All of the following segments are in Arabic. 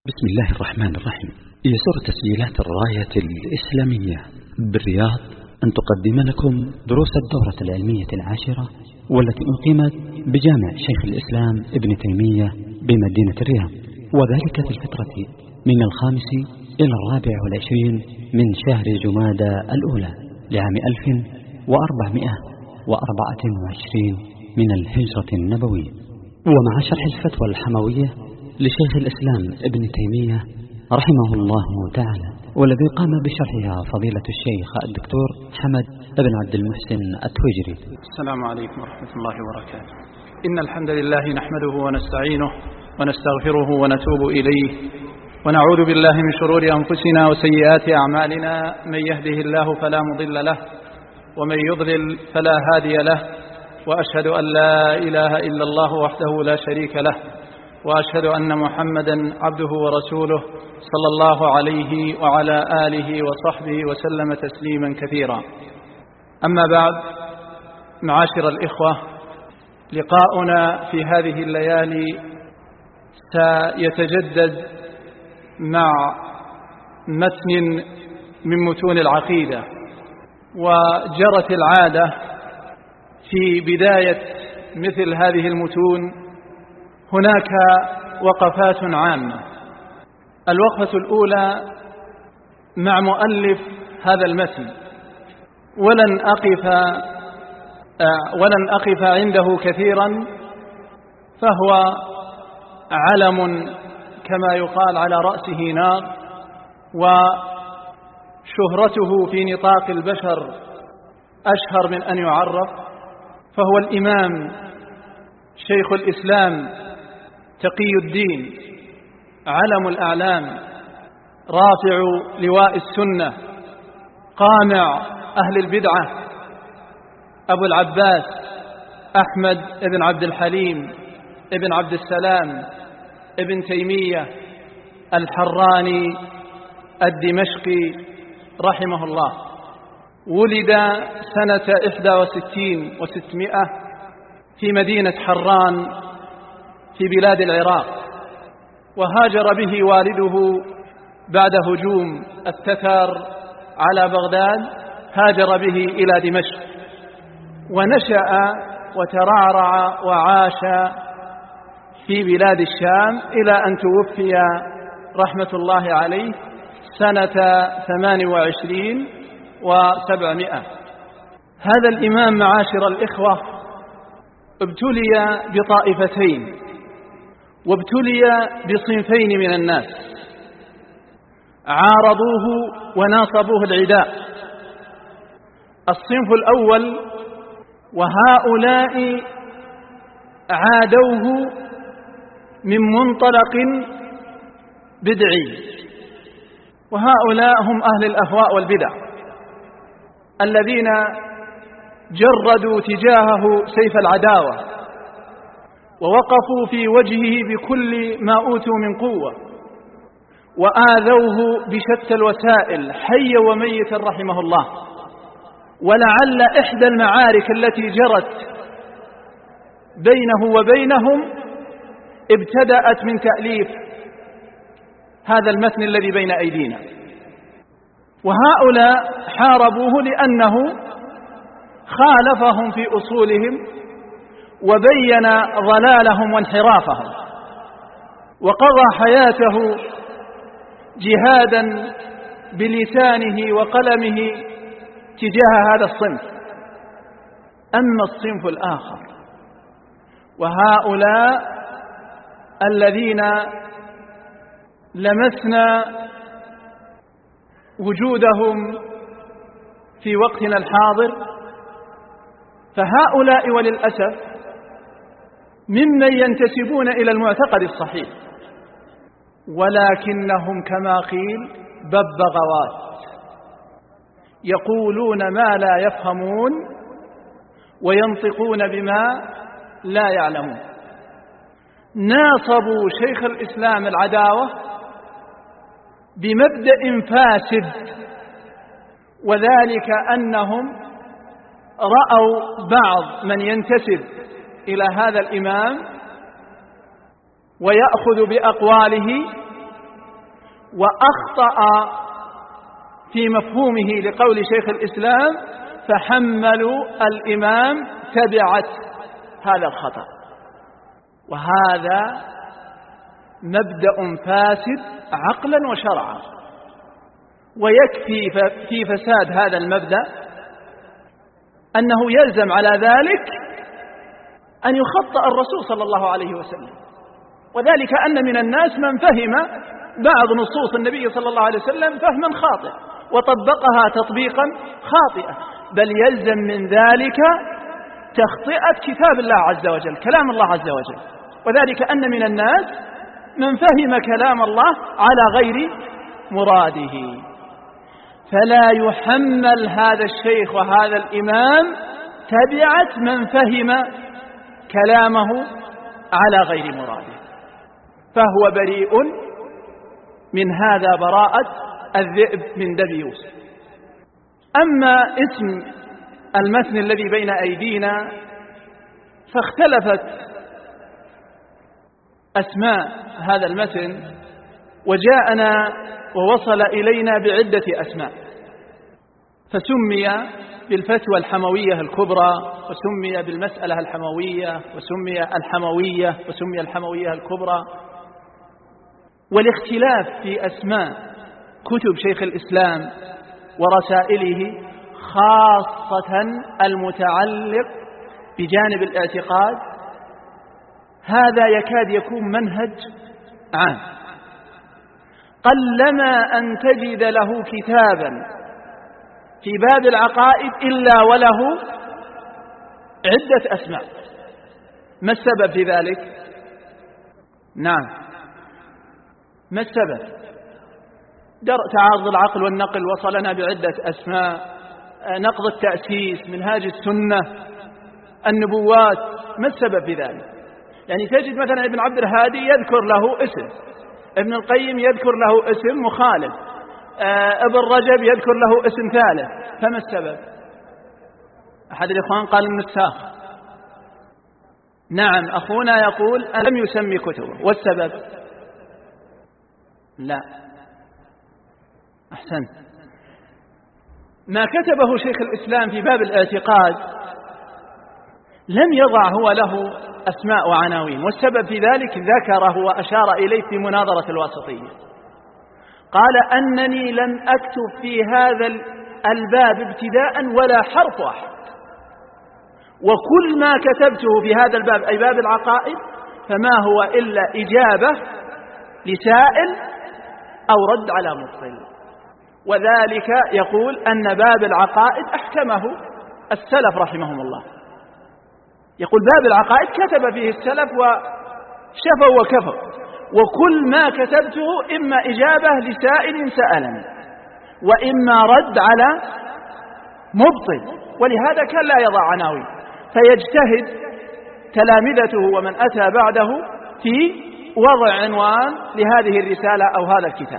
بسم الله الرحمن الرحيم. يسر تسجيلات الراية الإسلامية بالرياض أن تقدم لكم دروس الدورة العلمية العاشرة والتي أقيمت بجامع شيخ الإسلام ابن تيمية بمدينة الرياض، وذلك في الفترة من 5 إلى 24 من شهر جمادى الأولى لعام 1424 من الهجرة النبوية، ومع شرح الفتوى الحموية لشيخ الإسلام ابن تيمية رحمه الله تعالى، والذي قام بشرحها فضيلة الشيخ الدكتور حمد بن عبد المحسن التويجري. السلام عليكم ورحمة الله وبركاته. إن الحمد لله نحمده ونستعينه ونستغفره ونتوب إليه، ونعوذ بالله من شرور أنفسنا وسيئات أعمالنا، من يهده الله فلا مضل له ومن يضلل فلا هادي له، وأشهد أن لا إله إلا الله وحده لا شريك له، وأشهد أن محمدا عبده ورسوله صلى الله عليه وعلى آله وصحبه وسلم تسليما كثيرا. أما بعد، معاشر الإخوة، لقاؤنا في هذه الليالي سيتجدد مع متن من متون العقيدة، وجرت العادة في بداية مثل هذه المتون هناك وقفات عامة. الوقفة الأولى مع مؤلف هذا المتن، ولن أقف عنده كثيرا، فهو علم كما يقال على رأسه نار، وشهرته في نطاق البشر أشهر من أن يعرف، فهو الإمام شيخ الإسلام تقي الدين، علم الأعلام، رافع لواء السنة، قامع أهل البدعة، أبو العباس أحمد بن عبد الحليم ابن عبد السلام ابن تيمية الحراني الدمشقي رحمه الله. ولد سنة 61 و600 في مدينة حران في بلاد العراق، وهاجر به والده بعد هجوم التتار على بغداد، هاجر به إلى دمشق، ونشأ وترعرع وعاش في بلاد الشام إلى أن توفي رحمة الله عليه سنة 28 و700. هذا الإمام معاشر الإخوة ابتلي بطائفتين، وابتلي بصنفين من الناس عارضوه وناصبوه العداء. الصنف الأول، وهؤلاء عادوه من منطلق بدعي، وهؤلاء هم أهل الأهواء والبدع الذين جردوا تجاهه سيف العداوة، ووقفوا في وجهه بكل ما أوتوا من قوة، وآذوه بشتى الوسائل حيا وميتا رحمه الله. ولعل إحدى المعارك التي جرت بينه وبينهم ابتدأت من تأليف هذا المتن الذي بين أيدينا. وهؤلاء حاربوه لأنه خالفهم في أصولهم وبين ضلالهم وانحرافهم، وقضى حياته جهادا بلسانه وقلمه تجاه هذا الصنف. أما الصنف الآخر، وهؤلاء الذين لمسنا وجودهم في وقتنا الحاضر، فهؤلاء وللأسف ممن ينتسبون إلى المعتقد الصحيح، ولكنهم كما قيل ببغاوات، يقولون ما لا يفهمون وينطقون بما لا يعلمون. ناصبوا شيخ الإسلام العداوة بمبدأ فاسد، وذلك أنهم رأوا بعض من ينتسب إلى هذا الإمام ويأخذ بأقواله وأخطأ في مفهومه لقول شيخ الإسلام فحملوا الإمام تبعة هذا الخطأ. وهذا مبدأ فاسد عقلا وشرعا. ويكفي في فساد هذا المبدأ أنه يلزم على ذلك أن يخطأ الرسول صلى الله عليه وسلم، وذلك أن من الناس من فهم بعض نصوص النبي صلى الله عليه وسلم فهما خاطئا وطبقها تطبيقا خاطئا، بل يلزم من ذلك تخطئة كتاب الله عز وجل، كلام الله عز وجل، وذلك أن من الناس من فهم كلام الله على غير مراده. فلا يحمل هذا الشيخ وهذا الإمام تبعة من فهم كلامه على غير مراده، فهو بريء من هذا براءة الذئب من دم يوسف. أما اسم المتن الذي بين أيدينا فاختلفت أسماء هذا المتن، وجاءنا ووصل إلينا بعدة أسماء، فسمي بالفتوى الحموية الكبرى، وسمي بالمسألة الحموية، وسمي الحموية، وسمي الحموية الكبرى. والاختلاف في أسماء كتب شيخ الإسلام ورسائله خاصة المتعلق بجانب الاعتقاد هذا يكاد يكون منهج عام، قلما أن تجد له كتابا في باب العقائد إلا وله عدة أسماء. ما السبب في ذلك؟ نعم، ما السبب؟ تعارض العقل والنقل وصلنا بعدة أسماء، نقض التأسيس، منهاج السنة، النبوات. ما السبب في ذلك؟ يعني تجد مثلا ابن عبد الهادي يذكر له اسم، ابن القيم يذكر له اسم مخالف، ابن رجب يذكر له اسم ثالث. فما السبب؟ أحد الإخوان قال النساخ. نعم، أخونا يقول لم يسمي كتبه. والسبب؟ لا، أحسنت. ما كتبه شيخ الإسلام في باب الاعتقاد لم يضع هو له أسماء وعناوين، والسبب في ذلك ذكره وأشار إليه في مناظرة الواسطية. قال أنني لم أكتب في هذا الباب ابتداء ولا حرف واحد، وكل ما كتبته في هذا الباب أي باب العقائد فما هو إلا إجابة لسائل أو رد على مبطل. وذلك يقول أن باب العقائد أحكمه السلف رحمهم الله. يقول باب العقائد كتب فيه السلف وشفوا وكفوا، وكل ما كتبته إما إجابة لسائل سألني وإما رد على مبطل، ولهذا كان لا يضع عناوين، فيجتهد تلامذته ومن أتى بعده في وضع عنوان لهذه الرسالة أو هذا الكتاب.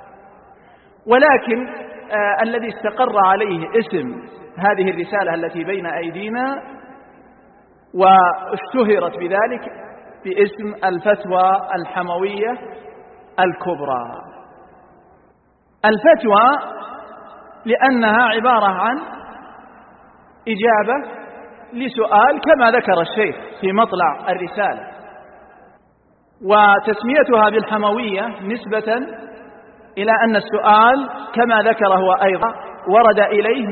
ولكن الذي استقر عليه اسم هذه الرسالة التي بين أيدينا واشتهرت بذلك باسم الفتوى الحموية الكبرى. الفتوى لأنها عبارة عن إجابة لسؤال كما ذكر الشيخ في مطلع الرسالة، وتسميتها بالحموية نسبة إلى أن السؤال كما ذكر هو أيضا ورد إليه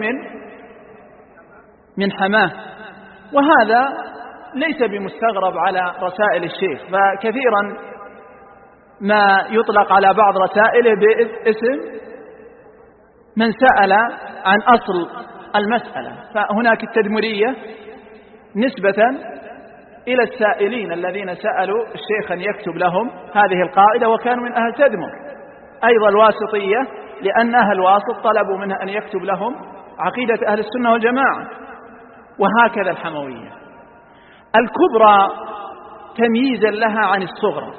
من حماه، وهذا ليس بمستغرب على رسائل الشيخ، فكثيرا ما يطلق على بعض رسائله باسم من سأل عن أصل المسألة، فهناك التدمرية نسبة إلى السائلين الذين سألوا الشيخ أن يكتب لهم هذه القاعدة وكانوا من أهل تدمر. أيضا الواسطية لأن أهل الواسط طلبوا منه أن يكتب لهم عقيدة أهل السنة والجماعة، وهكذا الحموية. الكبرى تمييزا لها عن الصغرى،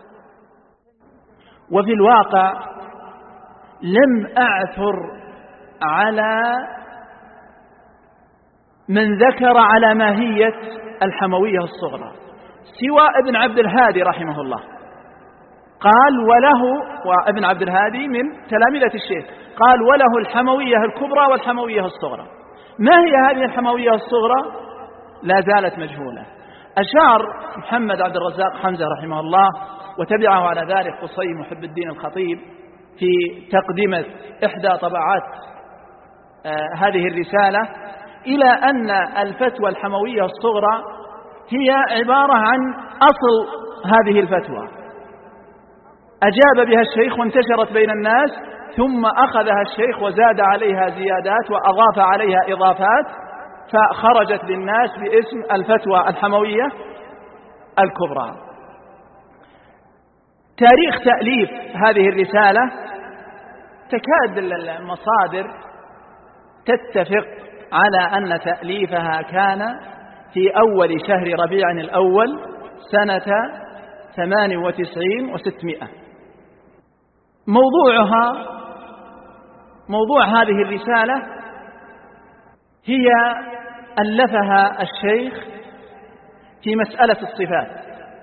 وفي الواقع لم أعثر على من ذكر على ماهية الحموية الصغرى سوى ابن عبد الهادي رحمه الله، قال وله، وابن عبد الهادي من تلامذة الشيخ، قال وله الحموية الكبرى والحموية الصغرى. ما هي هذه الحموية الصغرى؟ لا زالت مجهولة. أشار محمد عبد الرزاق حمزة رحمه الله وتبعه على ذلك قصي محب الدين الخطيب في تقدمة إحدى طبعات هذه الرسالة إلى أن الفتوى الحموية الصغرى هي عبارة عن أصل هذه الفتوى، أجاب بها الشيخ وانتشرت بين الناس، ثم أخذها الشيخ وزاد عليها زيادات وأضاف عليها إضافات، فخرجت للناس باسم الفتوى الحموية الكبرى. تاريخ تأليف هذه الرسالة تكاد المصادر تتفق على أن تأليفها كان في أول شهر ربيع الأول سنة 98 و600. موضوع هذه الرسالة هي ألفها الشيخ في مسألة الصفات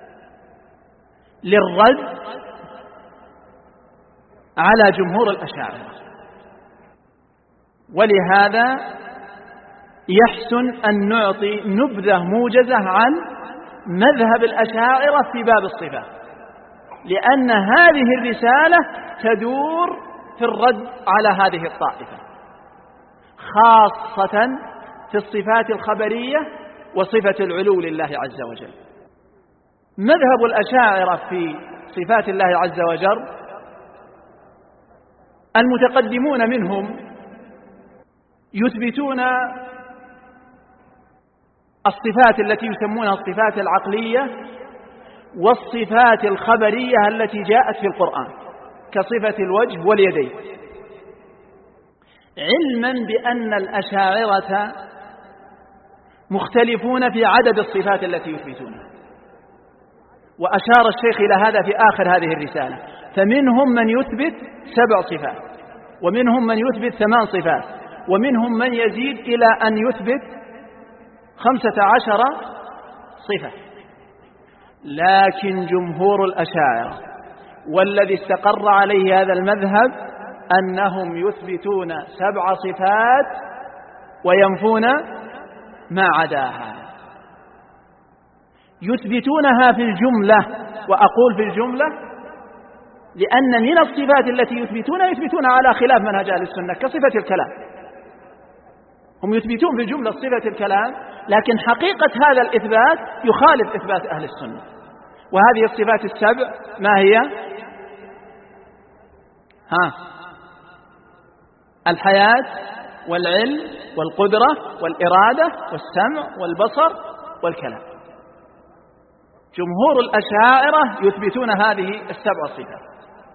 للرد على جمهور الأشاعرة، ولهذا يحسن أن نعطي نبذة موجزة عن مذهب الأشاعرة في باب الصفات، لأن هذه الرسالة تدور في الرد على هذه الطائفة، خاصة في الصفات الخبرية وصفة العلو لله عز وجل. مذهب الأشاعرة في صفات الله عز وجل المتقدمون منهم يثبتون الصفات التي يسمونها الصفات العقلية والصفات الخبرية التي جاءت في القرآن كصفة الوجه واليدين، علما بأن الأشاعرة مختلفون في عدد الصفات التي يثبتونها. وأشار الشيخ إلى هذا في آخر هذه الرسالة، فمنهم من يثبت 7 صفات، ومنهم من يثبت 8 صفات، ومنهم من يزيد إلى أن يثبت 15 صفة. لكن جمهور الأشاعرة والذي استقر عليه هذا المذهب أنهم يثبتون 7 صفات وينفون ما عداها، يثبتونها في الجملة. وأقول في الجملة لأن من الصفات التي يثبتون على خلاف منهج أهل السنة كصفة الكلام، هم يثبتون في الجملة صفة الكلام، لكن حقيقة هذا الإثبات يخالف إثبات أهل السنة. وهذه الصفات 7 ما هي؟ الحياة والعلم والقدرة والإرادة والسمع والبصر والكلام. جمهور الأشاعرة يثبتون هذه 7 صفات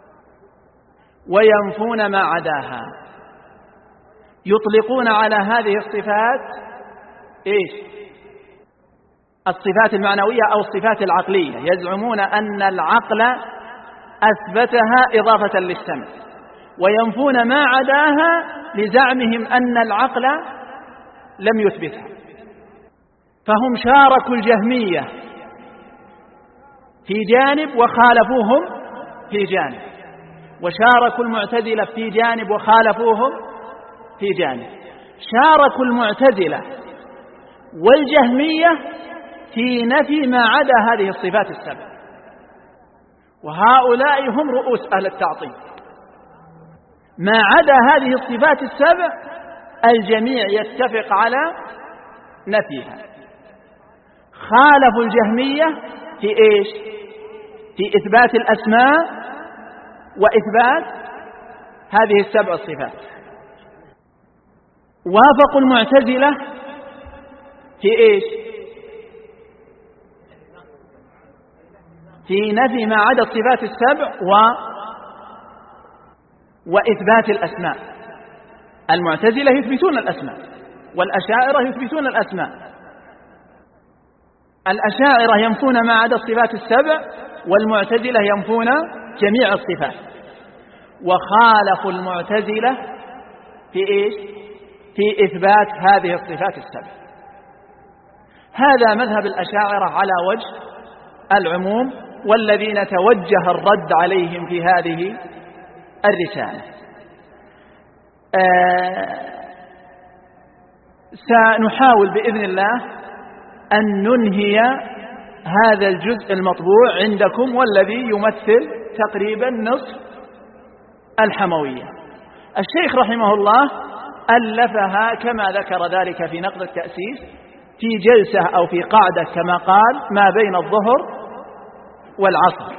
وينفون ما عداها، يطلقون على هذه الصفات الصفات المعنوية أو الصفات العقلية، يزعمون أن العقل أثبتها إضافة للسمع، وينفون ما عداها لزعمهم أن العقل لم يثبتها. فهم شاركوا الجهمية في جانب وخالفوهم في جانب، وشاركوا المعتزلة في جانب وخالفوهم في جانب، شاركوا المعتزلة والجهمية في نفي ما عدا هذه الصفات 7، وهؤلاء هم رؤوس أهل التعطيل. ما عدا هذه الصفات 7 الجميع يتفق على نفيها. خالفوا الجهمية في في إثبات الأسماء وإثبات هذه 7 صفات. وافقوا المعتزلة في في نفي ما عدا الصفات 7 وإثبات الأسماء. المعتزلة يثبتون الأسماء والأشاعرة يثبتون الأسماء. الأشاعرة ينفون ما عدا الصفات 7 والمعتزلة ينفون جميع الصفات. وخالفوا المعتزلة في في إثبات هذه الصفات 7. هذا مذهب الأشاعرة على وجه العموم والذين توجه الرد عليهم في هذه الرسالة. سنحاول بإذن الله أن ننهي هذا الجزء المطبوع عندكم والذي يمثل تقريبا نصف الحموية. الشيخ رحمه الله ألفها كما ذكر ذلك في نقد التأسيس في جلسة أو في قاعدة كما قال ما بين الظهر والعصر،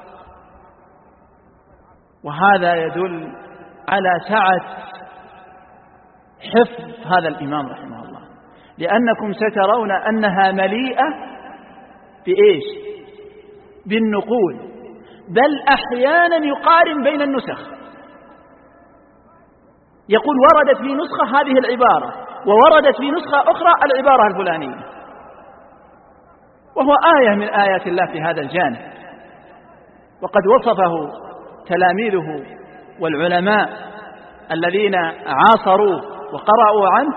وهذا يدل على سعة حفظ هذا الإمام رحمه الله، لأنكم سترون أنها مليئة بإيش؟ بالنقول، بل أحيانا يقارن بين النسخ، يقول وردت في نسخة هذه العبارة ووردت في نسخة أخرى العبارة الفلانية، وهو آية من آيات الله في هذا الجانب. وقد وصفه تلاميذه والعلماء الذين عاصروا وقرأوا عنه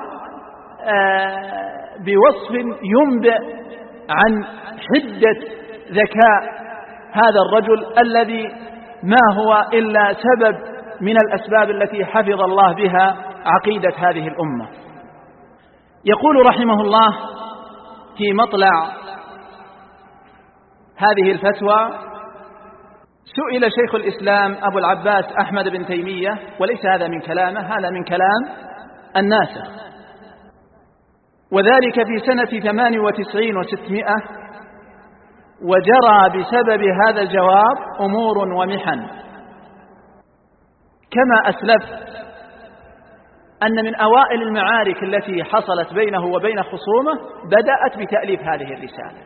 بوصف ينبئ عن حدة ذكاء هذا الرجل الذي ما هو إلا سبب من الأسباب التي حفظ الله بها عقيدة هذه الأمة. يقول رحمه الله في مطلع هذه الفتوى: سئل شيخ الإسلام أبو العباس أحمد بن تيمية، وليس هذا من كلامه، هذا من كلام الناسخ، وذلك في سنة 98 و600، وجرى بسبب هذا الجواب أمور ومحن. كما أسلفت أن من أوائل المعارك التي حصلت بينه وبين خصومه بدأت بتأليف هذه الرسالة،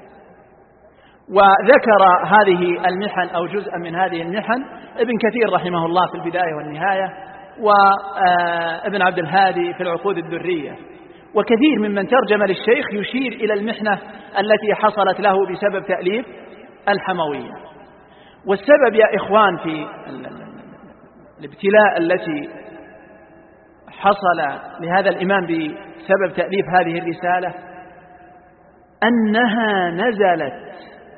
وذكر هذه المحن أو جزءا من هذه المحن ابن كثير رحمه الله في البداية والنهاية، وابن عبد الهادي في العقود الدرية، وكثير ممن ترجم للشيخ يشير إلى المحنة التي حصلت له بسبب تأليف الحموية. والسبب يا إخوان في الابتلاء التي حصل لهذا الإمام بسبب تأليف هذه الرسالة أنها نزلت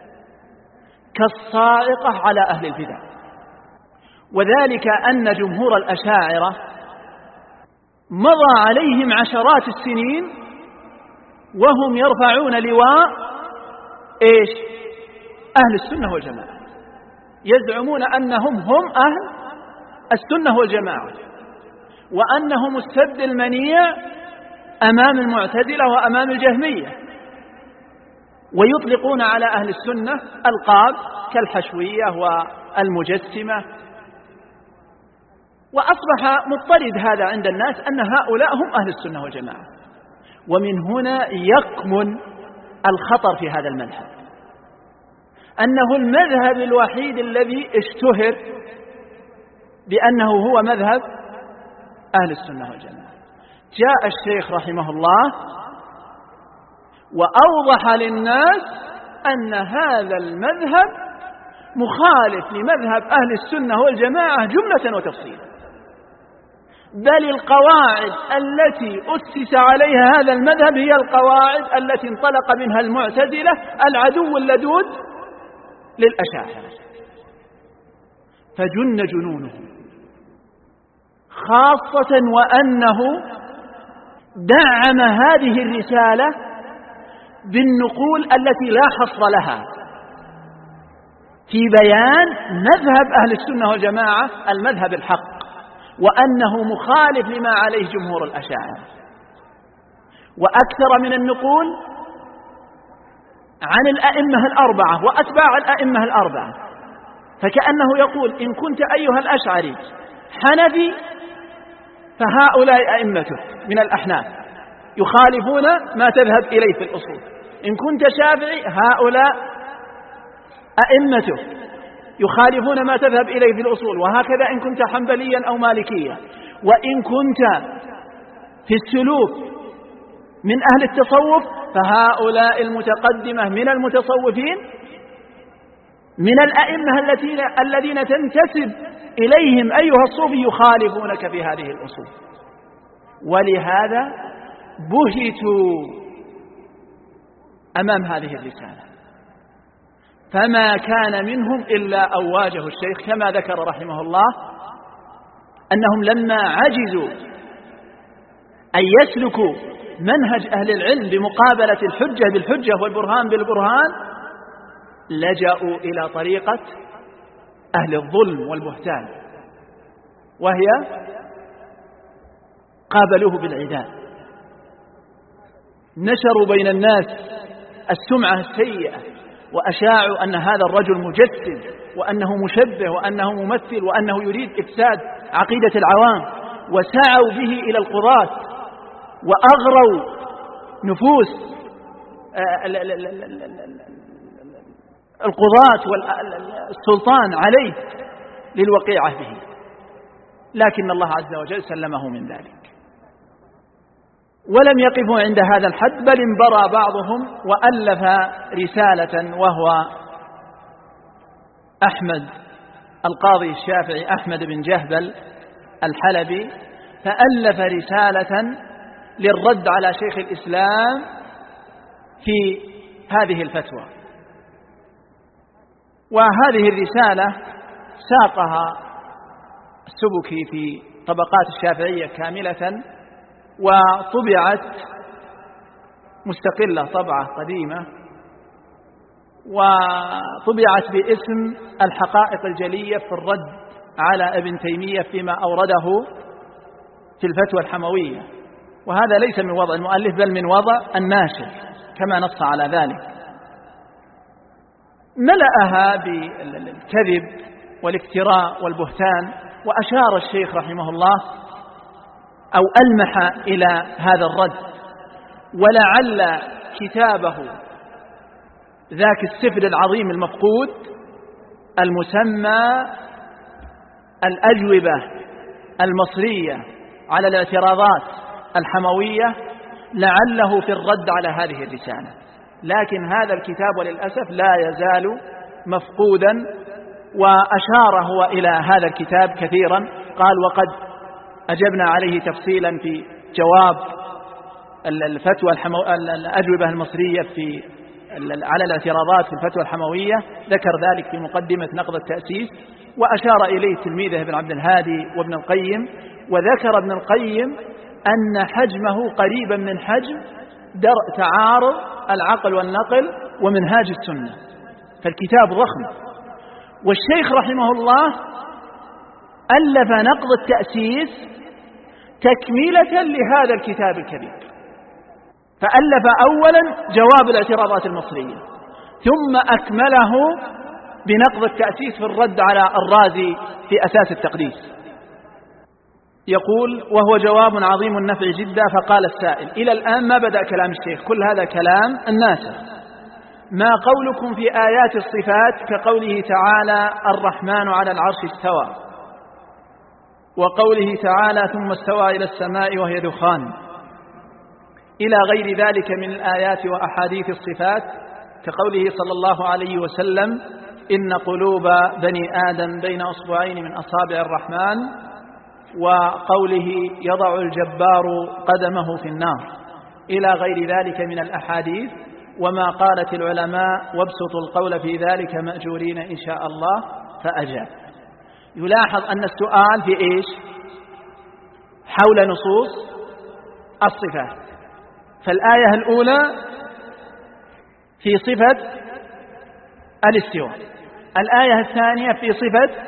كالصاعقة على أهل البدع، وذلك أن جمهور الأشاعرة مضى عليهم عشرات السنين وهم يرفعون لواء إيش؟ أهل السنة والجماعة، يزعمون أنهم هم أهل السنة والجماعة، وأنهم السد المنيع أمام المعتزلة وأمام الجهمية، ويطلقون على أهل السنة ألقاب كالحشوية والمجسمة. وأصبح مضطرد هذا عند الناس أن هؤلاء هم أهل السنة والجماعة، ومن هنا يكمن الخطر في هذا المذهب، أنه المذهب الوحيد الذي اشتهر بأنه هو مذهب أهل السنة والجماعة. جاء الشيخ رحمه الله وأوضح للناس أن هذا المذهب مخالف لمذهب أهل السنة والجماعة جملة وتفصيلا، بل القواعد التي أسس عليها هذا المذهب هي القواعد التي انطلق منها المعتزلة العدو اللدود للأشاعرة، فجن جنونه، خاصة وأنه دعم هذه الرسالة بالنقول التي لا حصر لها في بيان مذهب أهل السنة والجماعة المذهب الحق، وأنه مخالف لما عليه جمهور الأشاعرة، وأكثر من النقول عن الأئمة الأربعة وأتباع الأئمة الأربعة، فكأنه يقول إن كنت أيها الأشعري حنفي فهؤلاء أئمته من الأحناف يخالفون ما تذهب إليه في الأصول، إن كنت شافعي هؤلاء أئمته يخالفون ما تذهب إليه في الأصول، وهكذا إن كنت حنبليا أو مالكيا، وإن كنت في السلوك من أهل التصوف فهؤلاء المتقدمة من المتصوفين من الأئمة الذين تنتسب إليهم أيها الصوفي يخالفونك في هذه الأصول. ولهذا بهتوا أمام هذه الرسالة، فما كان منهم إلا أن واجهوا الشيخ، كما ذكر رحمه الله أنهم لما عجزوا أن يسلكوا منهج أهل العلم بمقابلة الحجة بالحجة والبرهان بالبرهان لجأوا إلى طريقة أهل الظلم والبهتان، وهي قابلوه بالعداء، نشروا بين الناس السمعة السيئة وأشاعوا أن هذا الرجل مجسد وأنه مشبه وأنه ممثل وأنه يريد إفساد عقيدة العوام، وسعوا به إلى القضاة وأغروا نفوس القضاة والسلطان عليه للوقيعة به، لكن الله عز وجل سلمه من ذلك. ولم يقفوا عند هذا الحد، بل انبرى بعضهم وألف رسالة، وهو أحمد القاضي الشافعي أحمد بن جهبل الحلبي، فألف رسالة للرد على شيخ الإسلام في هذه الفتوى. وهذه الرسالة ساقها السبكي في طبقات الشافعية كاملة، وطبعت مستقلة طبعة قديمة، وطبعت باسم الحقائق الجلية في الرد على ابن تيمية فيما أورده في الفتوى الحموية. وهذا ليس من وضع المؤلف بل من وضع الناشر كما نص على ذلك. ملأها بالكذب والافتراء والبهتان، وأشار الشيخ رحمه الله أو ألمح إلى هذا الرد، ولعل كتابه ذاك السفر العظيم المفقود المسمى الأجوبة المصرية على الاعتراضات الحموية لعله في الرد على هذه الرسالة، لكن هذا الكتاب وللأسف لا يزال مفقودا. وأشار هو إلى هذا الكتاب كثيرا، قال: وقد أجبنا عليه تفصيلا في جواب الفتوى الأجوبة المصرية على الاعتراضات في الفتوى الحموية، ذكر ذلك في مقدمة نقض التأسيس، وأشار إليه تلميذه ابن عبد الهادي وابن القيم. وذكر ابن القيم أن حجمه قريبا من حجم درء تعارض العقل والنقل ومنهاج السنة، فالكتاب ضخم. والشيخ رحمه الله ألف نقض التأسيس تكملة لهذا الكتاب الكبير، فألف أولا جواب الاعتراضات المصرية، ثم أكمله بنقض التأسيس في الرد على الرازي في أساس التقديس. يقول: وهو جواب عظيم النفع جدا. فقال السائل: إلى الآن ما بدأ كلام الشيخ، كل هذا كلام الناس. ما قولكم في آيات الصفات كقوله تعالى: الرحمن على العرش استوى، وقوله تعالى: ثم استوى إلى السماء وهي دخان، إلى غير ذلك من الآيات وأحاديث الصفات، كقوله صلى الله عليه وسلم: إن قلوب بني آدم بين أصبعين من أصابع الرحمن، وقوله: يضع الجبار قدمه في النار، إلى غير ذلك من الأحاديث، وما قالت العلماء وابسطوا القول في ذلك مأجورين إن شاء الله، فأجاب. يلاحظ أن السؤال في إيش؟ حول نصوص الصفات. فالآية الأولى في صفة الاستواء، الآية الثانية في صفة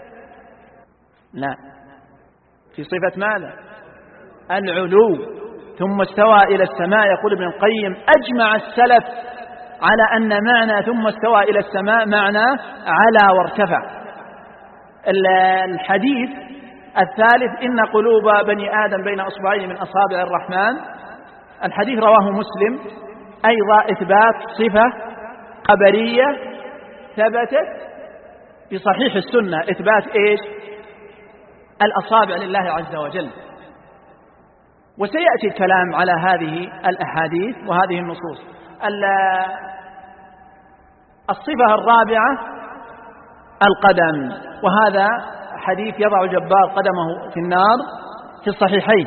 في صفة ماذا؟ العلو. ثم استوى إلى السماء. يقول ابن القيم: أجمع السلف على أن معنى ثم استوى إلى السماء معنى على وارتفع. الحديث الثالث: إن قلوب بني آدم بين أصبعين من أصابع الرحمن، الحديث رواه مسلم، أيضا إثبات صفة خبرية ثبتت في صحيح السنة، إثبات إيش؟ الأصابع لله عز وجل. وسيأتي الكلام على هذه الأحاديث وهذه النصوص. الصفة الرابعة القدم، وهذا حديث: يضع الجبار قدمه في النار، في الصحيحين.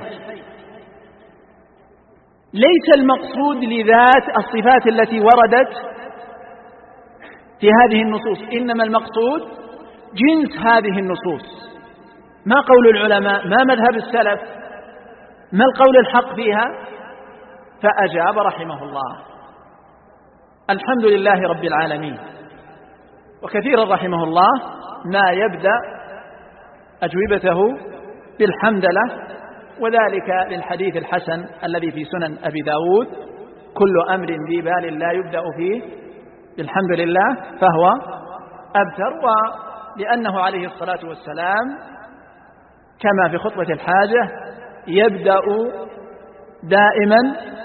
ليس المقصود لذات الصفات التي وردت في هذه النصوص، إنما المقصود جنس هذه النصوص. ما قول العلماء؟ ما مذهب السلف؟ ما القول الحق فيها؟ فأجاب رحمه الله: الحمد لله رب العالمين. وكثيرا رحمه الله ما يبدأ أجوبته بالحمدلله، وذلك للحديث الحسن الذي في سنن أبي داود: كل أمر ذي بال لا يبدأ فيه بالحمد لله فهو أبتر. ولأنه عليه الصلاة والسلام كما في خطبة الحاجة يبدأ دائما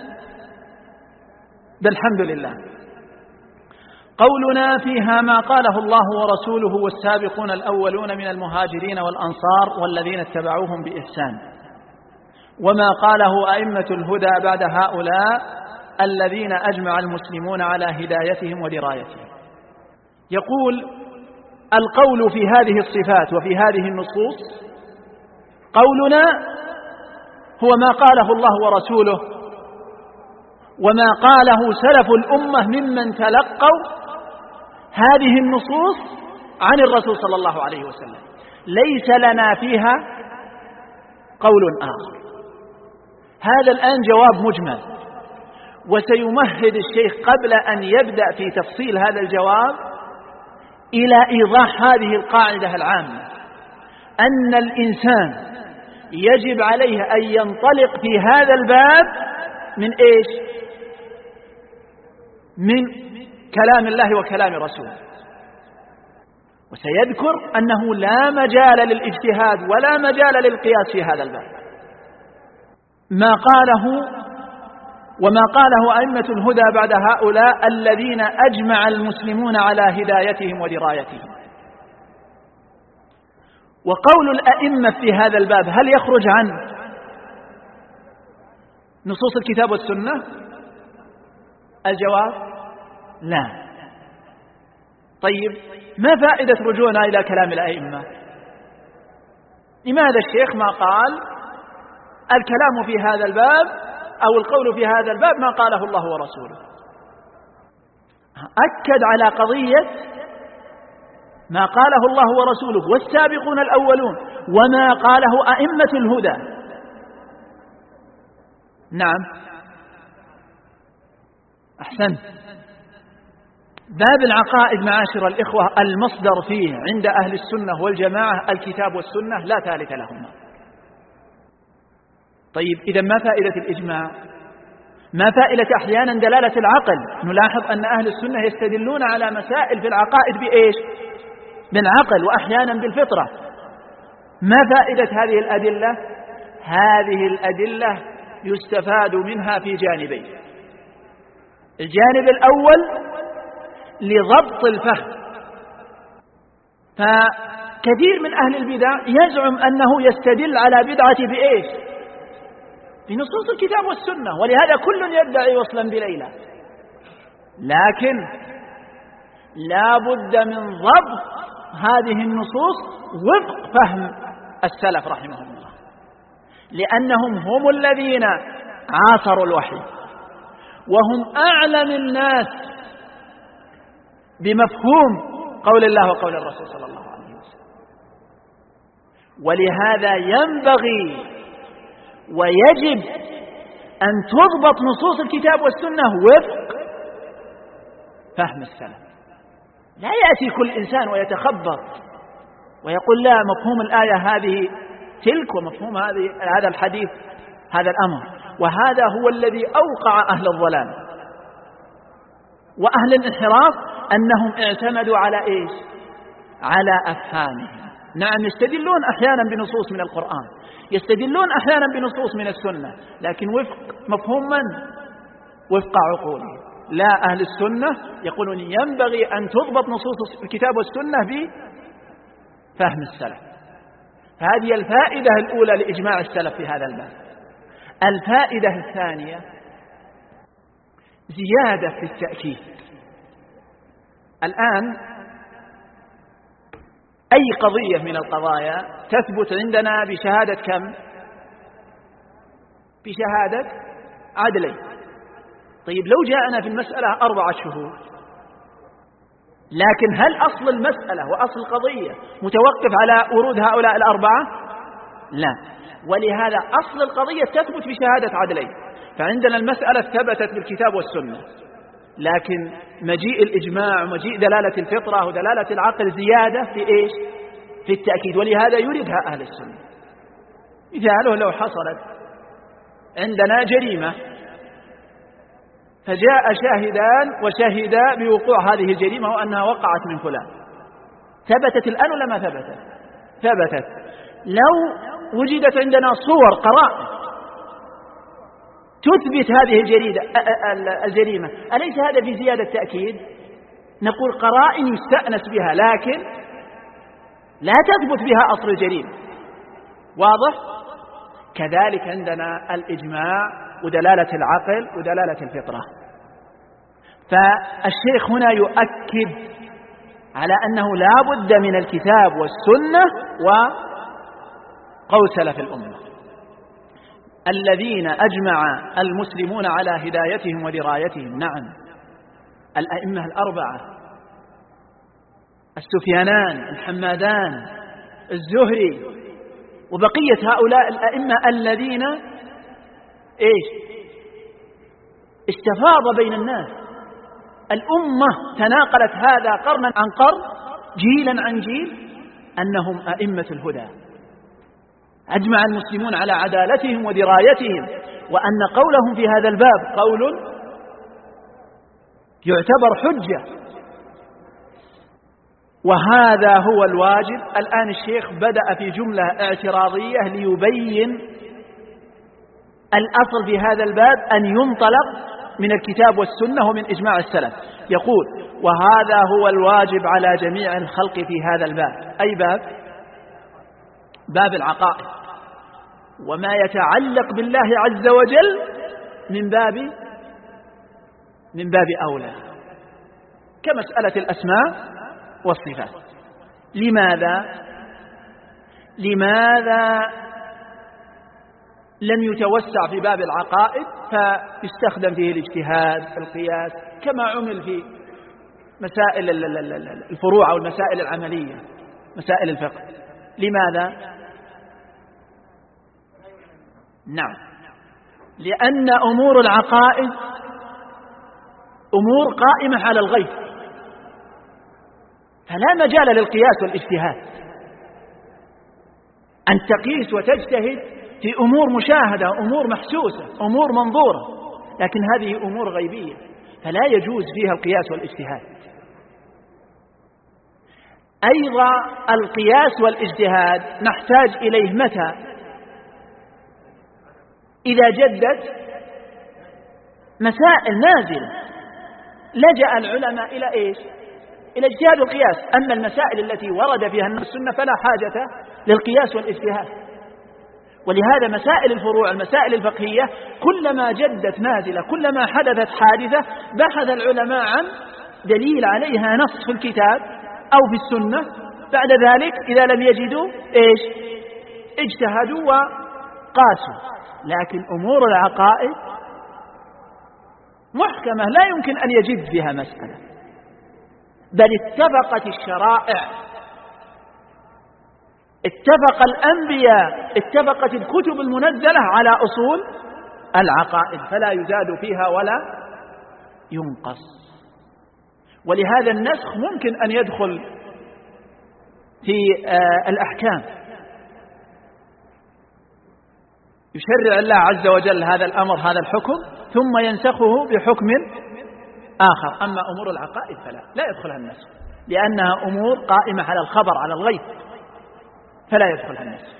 بالحمد لله. قولنا فيها ما قاله الله ورسوله والسابقون الأولون من المهاجرين والأنصار والذين اتبعوهم بإحسان، وما قاله أئمة الهدى بعد هؤلاء الذين أجمع المسلمون على هدايتهم ودرايتهم. يقول: القول في هذه الصفات وفي هذه النصوص قولنا هو ما قاله الله ورسوله وما قاله سلف الأمة ممن تلقوا هذه النصوص عن الرسول صلى الله عليه وسلم، ليس لنا فيها قول آخر. هذا الآن جواب مجمل، وسيمهد الشيخ قبل أن يبدأ في تفصيل هذا الجواب إلى إيضاح هذه القاعدة العامة: أن الإنسان يجب عليه أن ينطلق في هذا الباب من إيش؟ من كلام الله وكلام رسوله. وسيذكر أنه لا مجال للاجتهاد ولا مجال للقياس في هذا الباب. ما قاله وما قاله أئمة الهدى بعد هؤلاء الذين أجمع المسلمون على هدايتهم ودرايتهم. وقول الأئمة في هذا الباب هل يخرج عن نصوص الكتاب والسنة؟ الجواب: لا. طيب، ما فائدة رجوعنا إلى كلام الأئمة؟ لماذا الشيخ ما قال الكلام في هذا الباب أو القول في هذا الباب ما قاله الله ورسوله؟ أكد على قضية ما قاله الله ورسوله والسابقون الأولون وما قاله أئمة الهدى. نعم، أحسنت. باب العقائد معاشر الإخوة المصدر فيه عند أهل السنة والجماعة الكتاب والسنة لا ثالث لهما. طيب، إذا ما فائدة الإجماع؟ ما فائدة أحيانا دلالة العقل؟ نلاحظ أن أهل السنة يستدلون على مسائل في العقائد بإيش؟ بالعقل، وأحيانا بالفطرة. ما فائدة هذه الأدلة؟ هذه الأدلة يستفاد منها في جانبين: الجانب الأول لضبط الفهم. فكثير من أهل البدع يزعم أنه يستدل على بدعة بإيش؟ بنصوص الكتاب والسنة، ولهذا كل يدعي وصلا بليلى. لكن لا بد من ضبط هذه النصوص وفق فهم السلف رحمهم الله، لأنهم هم الذين عاصروا الوحي وهم أعلم الناس بمفهوم قول الله وقول الرسول صلى الله عليه وسلم. ولهذا ينبغي ويجب أن تضبط نصوص الكتاب والسنة وفق فهم السلف. لا يأتي كل إنسان ويتخبط ويقول لا، مفهوم الآية هذه تلك، ومفهوم هذا الحديث هذا الأمر. وهذا هو الذي أوقع أهل الضلال وأهل الانحراف، أنهم اعتمدوا على إيش؟ على أفهامهم. نعم، يستدلون أحيانا بنصوص من القرآن، يستدلون أحيانا بنصوص من السنة، لكن وفق مفهوم من؟ وفق عقولهم. لا، أهل السنة يقولون ينبغي أن تضبط نصوص الكتاب والسنة بفهم السلف. هذه الفائدة الأولى لإجماع السلف في هذا الباب. الفائدة الثانية زيادة في التأكيد. الآن أي قضية من القضايا تثبت عندنا بشهادة كم؟ بشهادة عدلين. طيب، لو جاءنا في المسألة 4 شهود لكن هل أصل المسألة وأصل القضية متوقف على ورود هؤلاء الأربعة؟ لا. ولهذا أصل القضية تثبت بشهادة عدلين. فعندنا المسألة ثبتت بالكتاب والسنة، لكن مجيء الإجماع ومجيء دلالة الفطرة ودلالة العقل زيادة في إيش؟ في التأكيد، ولهذا يريدها أهل السنة. مثاله لو حصلت عندنا جريمة فجاء شاهدان وشهدا بوقوع هذه الجريمة وأنها وقعت من فلان، ثبتت الآن ولا ما ثبتت؟ ثبتت. لو وجدت عندنا صور قرائن تثبت هذه الجريمة، أليس هذا بزيادة تأكيد؟ نقول قرائن يستأنس بها لكن لا تثبت بها أصل الجريمة. واضح؟ كذلك عندنا الإجماع ودلالة العقل ودلالة الفطرة. فالشيخ هنا يؤكد على أنه لا بد من الكتاب والسنة وقول سلف الأمة الذين أجمع المسلمون على هدايتهم ودرايتهم. نعم، الأئمة الأربعة، السفيانان، الحمادان، الزهري، وبقية هؤلاء الأئمة الذين استفاض بين الناس. الأمة تناقلت هذا قرنا عن قرن، جيلا عن جيل، أنهم أئمة الهدى. أجمع المسلمون على عدالتهم ودرايتهم، وأن قولهم في هذا الباب قول يعتبر حجة. وهذا هو الواجب. الآن الشيخ بدأ في جملة اعتراضية ليبين الأصل في هذا الباب أن ينطلق من الكتاب والسنة ومن إجماع السلف. يقول: وهذا هو الواجب على جميع الخلق في هذا الباب. أي باب؟ باب العقائد، وما يتعلق بالله عز وجل من باب أولى، كمسألة الأسماء والصفات. لماذا لم يتوسع في باب العقائد فيستخدم فيه الاجتهاد، القياس، كما عمل في مسائل الفروع أو المسائل العملية، مسائل الفقه؟ لماذا؟ نعم، لأن أمور العقائد أمور قائمة على الغيب، فلا مجال للقياس والاجتهاد. أن تقيس وتجتهد في أمور مشاهدة، أمور محسوسة، أمور منظورة، لكن هذه أمور غيبية فلا يجوز فيها القياس والاجتهاد. أيضا القياس والاجتهاد نحتاج إليه متى؟ إذا جدت مسائل نازلة لجأ العلماء إلى إيش؟ إلى اجتهاد القياس. أما المسائل التي ورد فيها السنة فلا حاجة للقياس والاجتهاد. ولهذا مسائل الفروع، المسائل الفقهية، كلما جدت نازلة، كلما حدثت حادثة، بحث العلماء عن دليل عليها نص في الكتاب أو في السنة. بعد ذلك إذا لم يجدوا إيش؟ اجتهدوا وقاسوا. لكن أمور العقائد محكمة لا يمكن أن يجد فيها مسألة، بل اتفقت الشرائع، اتفق الأنبياء، اتفقت الكتب المنزلة على أصول العقائد، فلا يزاد فيها ولا ينقص. ولهذا النسخ ممكن أن يدخل في الأحكام. يشرع الله عز وجل هذا الأمر، هذا الحكم، ثم ينسخه بحكم آخر. أما أمور العقائد فلا يدخلها النسخ، لأنها أمور قائمة على الخبر، على الغيب، فلا يدخلها النسخ.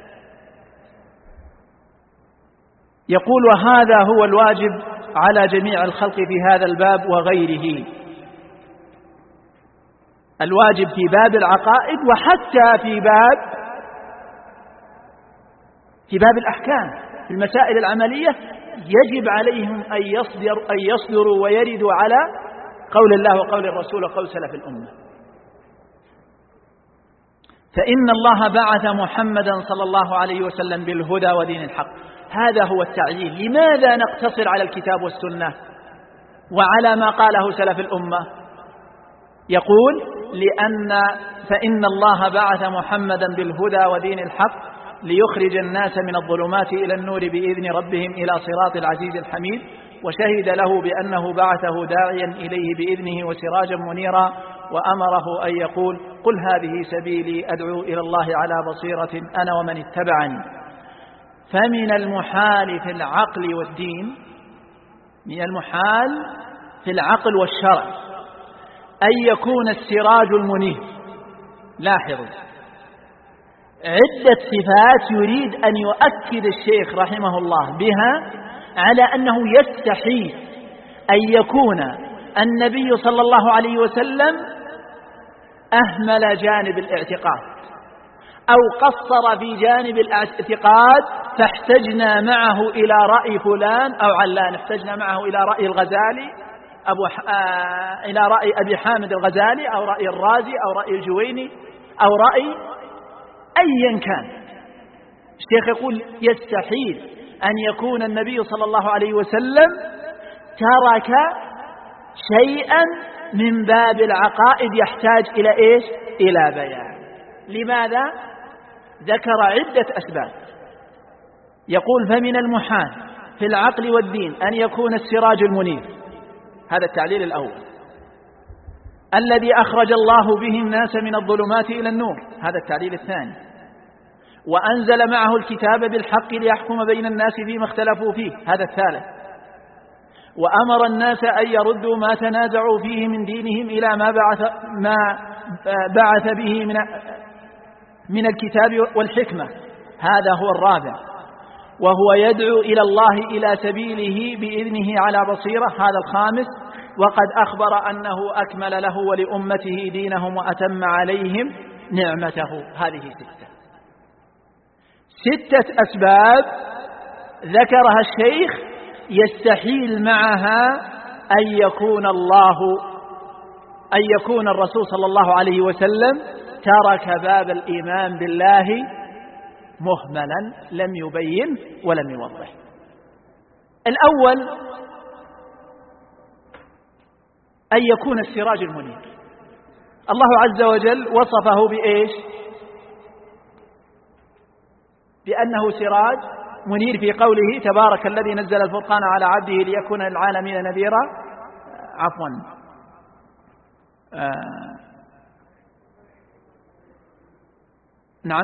يقول: وهذا هو الواجب على جميع الخلق في هذا الباب وغيره. الواجب في باب العقائد، وحتى في باب الأحكام، في المسائل العملية يجب عليهم أن يصدروا ويردوا على قول الله وقول الرسول وقول سلف الأمة. فإن الله بعث محمدا صلى الله عليه وسلم بالهدى ودين الحق. هذا هو التعليل. لماذا نقتصر على الكتاب والسنة وعلى ما قاله سلف الأمة؟ يقول: فإن الله بعث محمدا بالهدى ودين الحق ليخرج الناس من الظلمات إلى النور بإذن ربهم إلى صراط العزيز الحميد، وشهد له بأنه بعثه داعيا إليه بإذنه وسراجا منيرا، وأمره أن يقول: قل هذه سبيلي أدعو إلى الله على بصيرة أنا ومن اتبعني. فمن المحال في العقل والدين، من المحال في العقل والشرع أن يكون السراج المنير. لاحظوا عدة صفات يريد أن يؤكد الشيخ رحمه الله بها على أنه يستحيل أن يكون النبي صلى الله عليه وسلم أهمل جانب الاعتقاد أو قصر في جانب الاعتقاد فاحتجنا معه إلى رأي فلان أو علان، احتجنا معه إلى رأي الغزالي إلى رأي أبي حامد الغزالي أو رأي الرازي أو رأي الجويني أو رأي أيا كان. الشيخ يقول يستحيل أن يكون النبي صلى الله عليه وسلم ترك شيئا من باب العقائد يحتاج إلى إيش؟ إلى بيان. لماذا؟ ذكر عدة أسباب. يقول: فمن المحال في العقل والدين أن يكون السراج المنير، هذا التعليل الأول، الذي أخرج الله به الناس من الظلمات إلى النور، هذا التعليل الثاني، وأنزل معه الكتاب بالحق ليحكم بين الناس فيما اختلفوا فيه، هذا الثالث، وأمر الناس أن يردوا ما تنازعوا فيه من دينهم إلى ما بعث به من الكتاب والحكمة، هذا هو الرابع، وهو يدعو إلى الله إلى سبيله بإذنه على بصيرة، هذا الخامس، وقد أخبر أنه أكمل له ولأمته دينهم وأتم عليهم نعمته. هذه ستة أسباب ذكرها الشيخ يستحيل معها أن يكون الرسول صلى الله عليه وسلم ترك باب الإيمان بالله مهملا، لم يبين ولم يوضح. الأول أن يكون السراج المنير. الله عز وجل وصفه بإيش؟ بأنه سراج منير في قوله: تبارك الذي نزل الفرقان على عبده ليكون للعالمين نذيرا. نعم،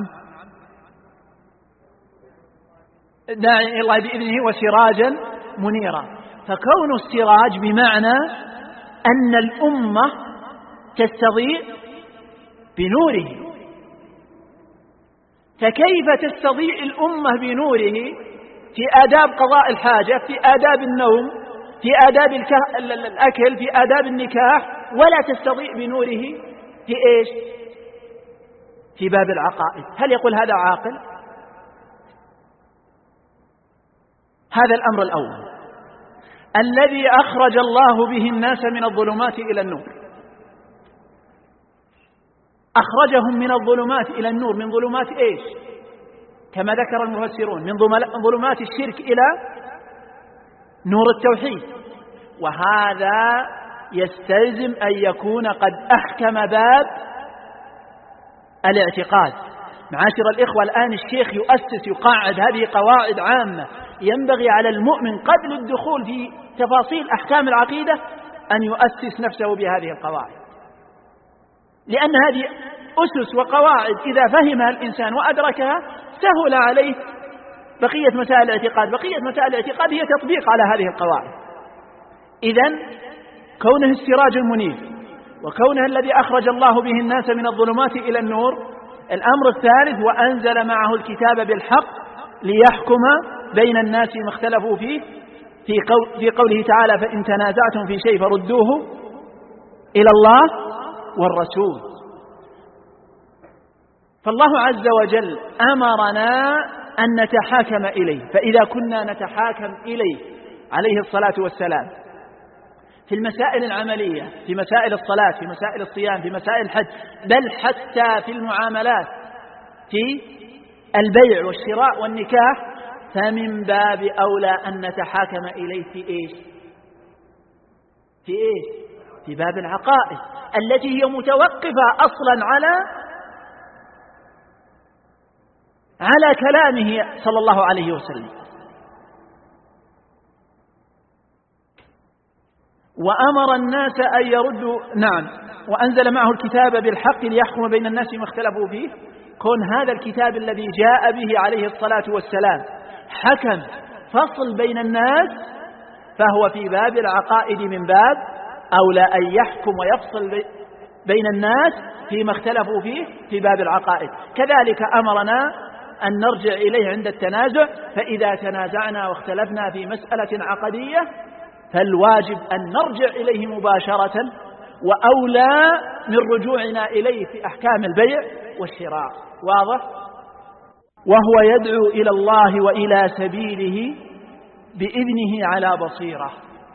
داعي إلى الله بإذنه وسراجا منيرا. فكون السراج بمعنى أن الأمة تستضيء بنوره. فكيف تستضيء الأمة بنوره في آداب قضاء الحاجة، في آداب النوم، في آداب الأكل، في آداب النكاح، ولا تستضيء بنوره في إيش؟ في باب العقائد؟ هل يقول هذا عاقل؟ هذا الأمر الأول الذي أخرج الله به الناس من الظلمات إلى النور. أخرجهم من الظلمات إلى النور، من ظلمات إيش؟ كما ذكر المفسرون: من ظلمات الشرك إلى نور التوحيد. وهذا يستلزم أن يكون قد أحكم باب الاعتقاد. معاشر الإخوة، الآن الشيخ يقعد هذه قواعد عامة ينبغي على المؤمن قبل الدخول في تفاصيل أحكام العقيدة أن يؤسس نفسه بهذه القواعد، لأن هذه أسس وقواعد إذا فهمها الإنسان وأدركها سهل عليه بقية مسائل الاعتقاد. بقية مسائل الاعتقاد هي تطبيق على هذه القواعد. إذن كونه السراج المنير وكونه الذي أخرج الله به الناس من الظلمات إلى النور. الأمر الثالث: وأنزل معه الكتاب بالحق ليحكم بين الناس ما اختلفوا فيه، في قوله تعالى: فإن تنازعتم في شيء فردوه إلى الله والرسول. فالله عز وجل أمرنا أن نتحاكم إليه، فإذا كنا نتحاكم إليه عليه الصلاة والسلام في المسائل العملية، في مسائل الصلاة، في مسائل الصيام، في مسائل الحج، بل حتى في المعاملات، في البيع والشراء والنكاح، فمن باب أولى أن نتحاكم إليه في إيش؟ في إيش؟ في باب العقائد التي هي متوقفة أصلا على كلامه صلى الله عليه وسلم. وأمر الناس أن يردوا وأنزل معه الكتاب بالحق ليحكم بين الناس ما اختلفوا فيه. كون هذا الكتاب الذي جاء به عليه الصلاة والسلام حكم فصل بين الناس، فهو في باب العقائد من باب أولى أن يحكم ويفصل بين الناس فيما اختلفوا فيه في باب العقائد. كذلك أمرنا أن نرجع إليه عند التنازع، فإذا تنازعنا واختلفنا في مسألة عقدية فالواجب أن نرجع إليه مباشرة، وأولى من رجوعنا إليه في أحكام البيع والشراء. واضح؟ وهو يدعو إلى الله وإلى سبيله بإذنه على بصيرة.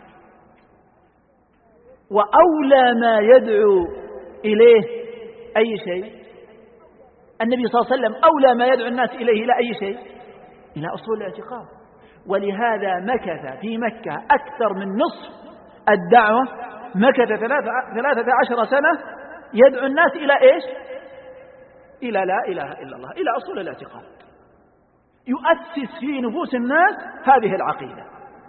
وأولى ما يدعو إليه أي شيء؟ النبي صلى الله عليه وسلم أولى ما يدعو الناس إليه إلى أي شيء؟ إلى أصول الاعتقاد. ولهذا مكث في مكة أكثر من نصف الدعوة، مكث 13 سنة يدعو الناس إلى إيش؟ إلى لا إله إلا الله، إلى أصول الاعتقاد، يؤسس في نفوس الناس هذه العقيدة.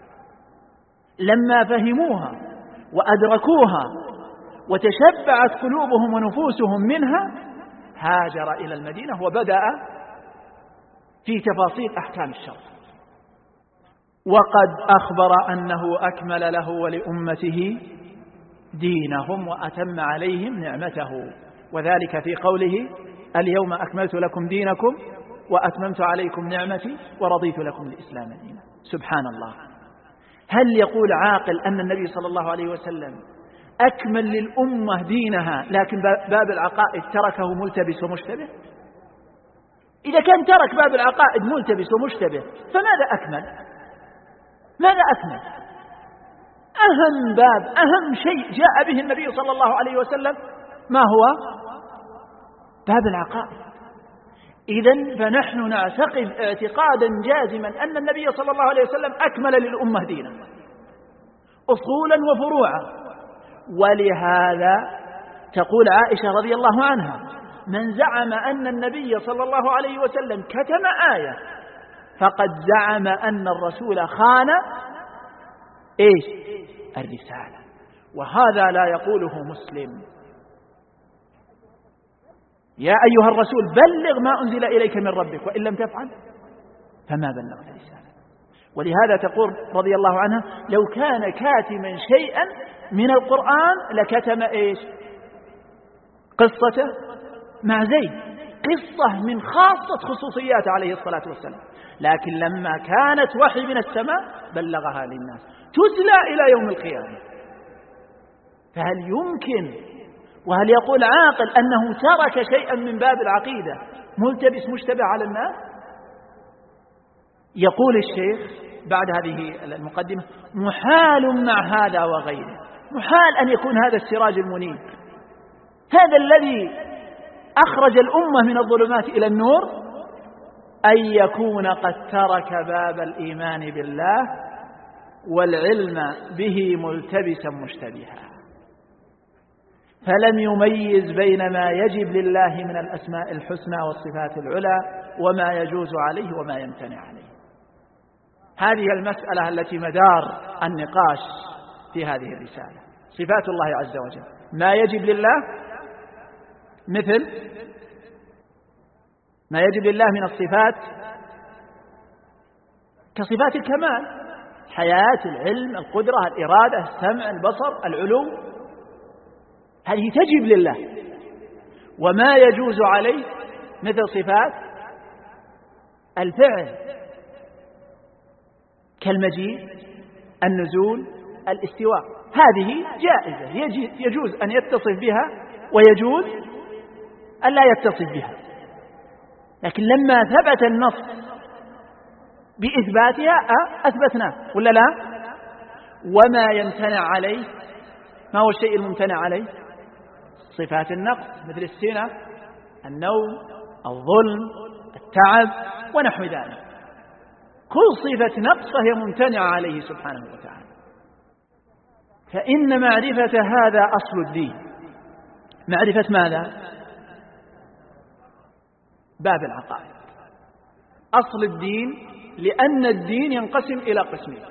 لما فهموها وأدركوها وتشبعت قلوبهم ونفوسهم منها هاجر إلى المدينة وبدأ في تفاصيل أحكام الشرع. وقد أخبر أنه أكمل له ولأمته دينهم وأتم عليهم نعمته، وذلك في قوله اليوم أكملت لكم دينكم وأتممت عليكم نعمتي ورضيت لكم الإسلام دينا. سبحان الله، هل يقول عاقل أن النبي صلى الله عليه وسلم أكمل للأمة دينها لكن باب العقائد تركه ملتبس ومشتبه؟ إذا كان ترك باب العقائد ملتبس ومشتبه فماذا أكمل؟ ماذا أكمل؟ أهم باب، أهم شيء جاء به النبي صلى الله عليه وسلم ما هو؟ باب العقائد. إذن فنحن نعتقد اعتقادا جازما أن النبي صلى الله عليه وسلم أكمل للأمة دينا أصولا وفروعا. ولهذا تقول عائشة رضي الله عنها: من زعم أن النبي صلى الله عليه وسلم كتم آية فقد زعم أن الرسول خان الرسالة. وهذا لا يقوله مسلم. يا أيها الرسول بلغ ما أنزل إليك من ربك وإن لم تفعل فما بلغت رسالة. ولهذا تقول رضي الله عنها: لو كان كاتما شيئا من القرآن لكتم قصته مع زيد، قصة من خاصة خصوصيات عليه الصلاة والسلام، لكن لما كانت وحي من السماء بلغها للناس تتلى إلى يوم القيامة. فهل يمكن وهل يقول عاقل أنه ترك شيئا من باب العقيدة ملتبس مشتبه على الناس؟ يقول الشيخ بعد هذه المقدمة: محال مع هذا وغيره، محال أن يكون هذا السراج المنير، هذا الذي أخرج الأمة من الظلمات إلى النور، أن يكون قد ترك باب الإيمان بالله والعلم به ملتبسا مشتبها، فلم يميز بين ما يجب لله من الأسماء الحسنى والصفات العلى وما يجوز عليه وما يمتنع عليه. هذه المسألة التي مدار النقاش في هذه الرسالة. صفات الله عز وجل، ما يجب لله مثل ما يجب لله من الصفات كصفات الكمال: الحياة، العلم، القدرة، الإرادة، السمع، البصر، العلو، هذه تجب لله. وما يجوز عليه مثل صفات الفعل كالمجيء، النزول، الاستواء، هذه جائزة، يجوز أن يتصف بها ويجوز أن لا يتصف بها. لكن لما ثبت النص بإثباتها أثبتناه ولا لا؟ وما يمتنع عليه، ما هو الشيء الممتنع عليه؟ صفات النقص مثل السنة، النوم، الظلم، التعب ونحو ذلك. كل صفة نقص فهي ممتنعة عليه سبحانه وتعالى. فإن معرفة هذا أصل الدين. معرفة ماذا؟ باب العقائد. أصل الدين، لأن الدين ينقسم إلى قسمين: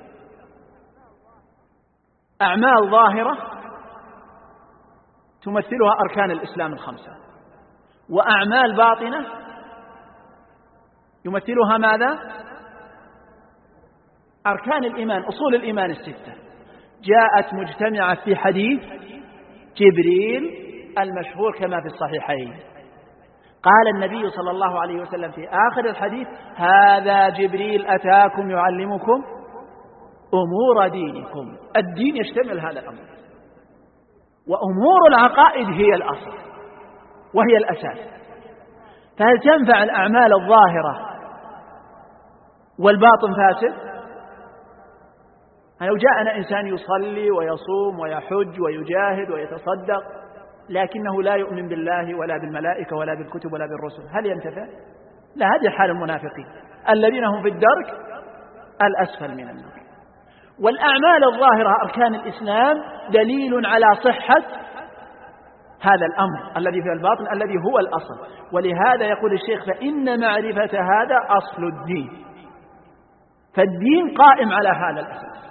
أعمال ظاهرة تمثلها أركان الإسلام الخمسة، وأعمال باطنة يمثلها ماذا؟ أركان الإيمان، أصول الإيمان الستة، جاءت مجتمعة في حديث جبريل المشهور كما في الصحيحين. قال النبي صلى الله عليه وسلم في آخر الحديث: هذا جبريل أتاكم يعلمكم أمور دينكم. الدين يشتمل هذا الأمر، وأمور العقائد هي الأصل وهي الأساس. فهل تنفع الأعمال الظاهرة والباطن فاسد؟ لو جاءنا إنسان يصلي ويصوم ويحج ويجاهد ويتصدق لكنه لا يؤمن بالله ولا بالملائكة ولا بالكتب ولا بالرسل، هل ينتفع؟ لا، هذه حال المنافقين الذين هم في الدرك الأسفل من النار. والأعمال الظاهرة أركان الإسلام دليل على صحة هذا الأمر الذي في الباطن الذي هو الأصل. ولهذا يقول الشيخ: فإن معرفة هذا أصل الدين. فالدين قائم على هذا الأساس.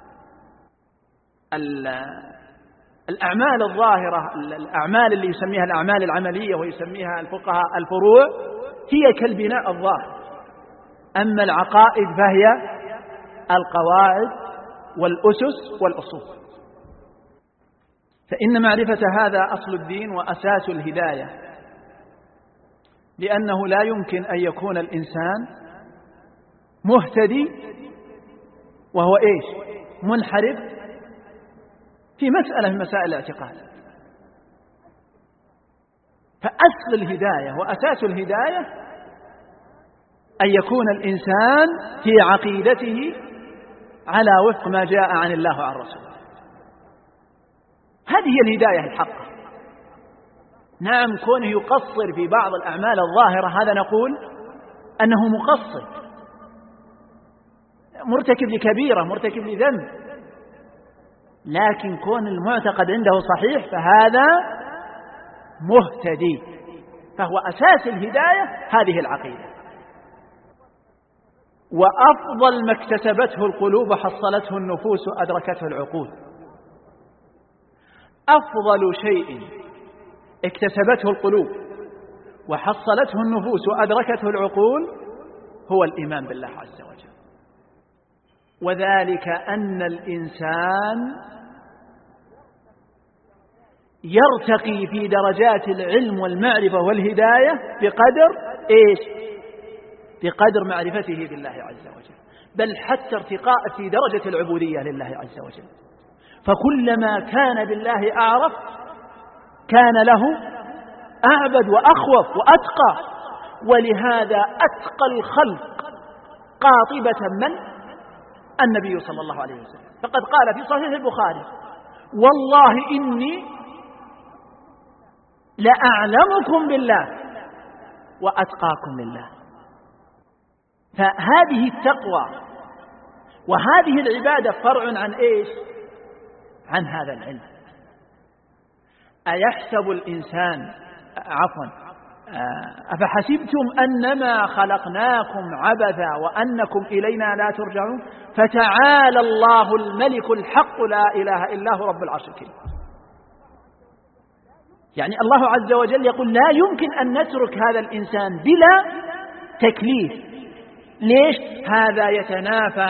الأعمال الظاهرة، الأعمال اللي يسميها الأعمال العملية ويسميها الفقهاء الفروع، هي كالبناء الظاهر. أما العقائد فهي القواعد والأسس والأصول. فإن معرفة هذا أصل الدين وأساس الهداية، لأنه لا يمكن أن يكون الإنسان مهتدي وهو منحرف في مسألة من مسائل الاعتقاد. فأصل الهداية وأساس الهداية أن يكون الإنسان في عقيدته على وفق ما جاء عن الله وعن رسوله. هذه هي الهداية الحقة. نعم، كونه يقصر في بعض الأعمال الظاهرة هذا نقول أنه مقصر، مرتكب لكبيرة، مرتكب لذنب، لكن كون المعتقد عنده صحيح فهذا مهتدي. فهو أساس الهداية هذه العقيدة. وأفضل ما اكتسبته القلوب حصلته النفوس أدركته العقول. أفضل شيء اكتسبته القلوب وحصلته النفوس وأدركته العقول هو الإيمان بالله عز وجل. وذلك أن الإنسان يرتقي في درجات العلم والمعرفة والهداية بقدر معرفته بالله عز وجل، بل حتى ارتقاء في درجة العبودية لله عز وجل. فكلما كان بالله أعرف كان له أعبد وأخوف وأتقى. ولهذا أتقى الخلق قاطبة من؟ النبي صلى الله عليه وسلم. فقد قال في صحيح البخاري: والله إني لأعلمكم بالله وأتقاكم لله. فهذه التقوى وهذه العبادة فرع عن عن هذا العلم. أيحسب الإنسان أفحسبتم أنما خلقناكم عبثا وأنكم إلينا لا ترجعون فتعالى الله الملك الحق لا إله إلا هو رب العرش الكريم. يعني الله عز وجل يقول لا يمكن أن نترك هذا الإنسان بلا تكليف. ليش؟ هذا يتنافى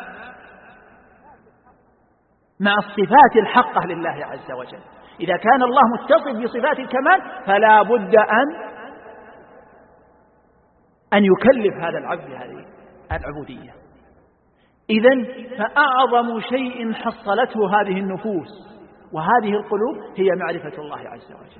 مع الصفات الحقة لله عز وجل. إذا كان الله متصف بصفات الكمال فلا بد أن يكلف هذا العبد هذه العبودية. إذن فأعظم شيء حصلته هذه النفوس وهذه القلوب هي معرفة الله عز وجل.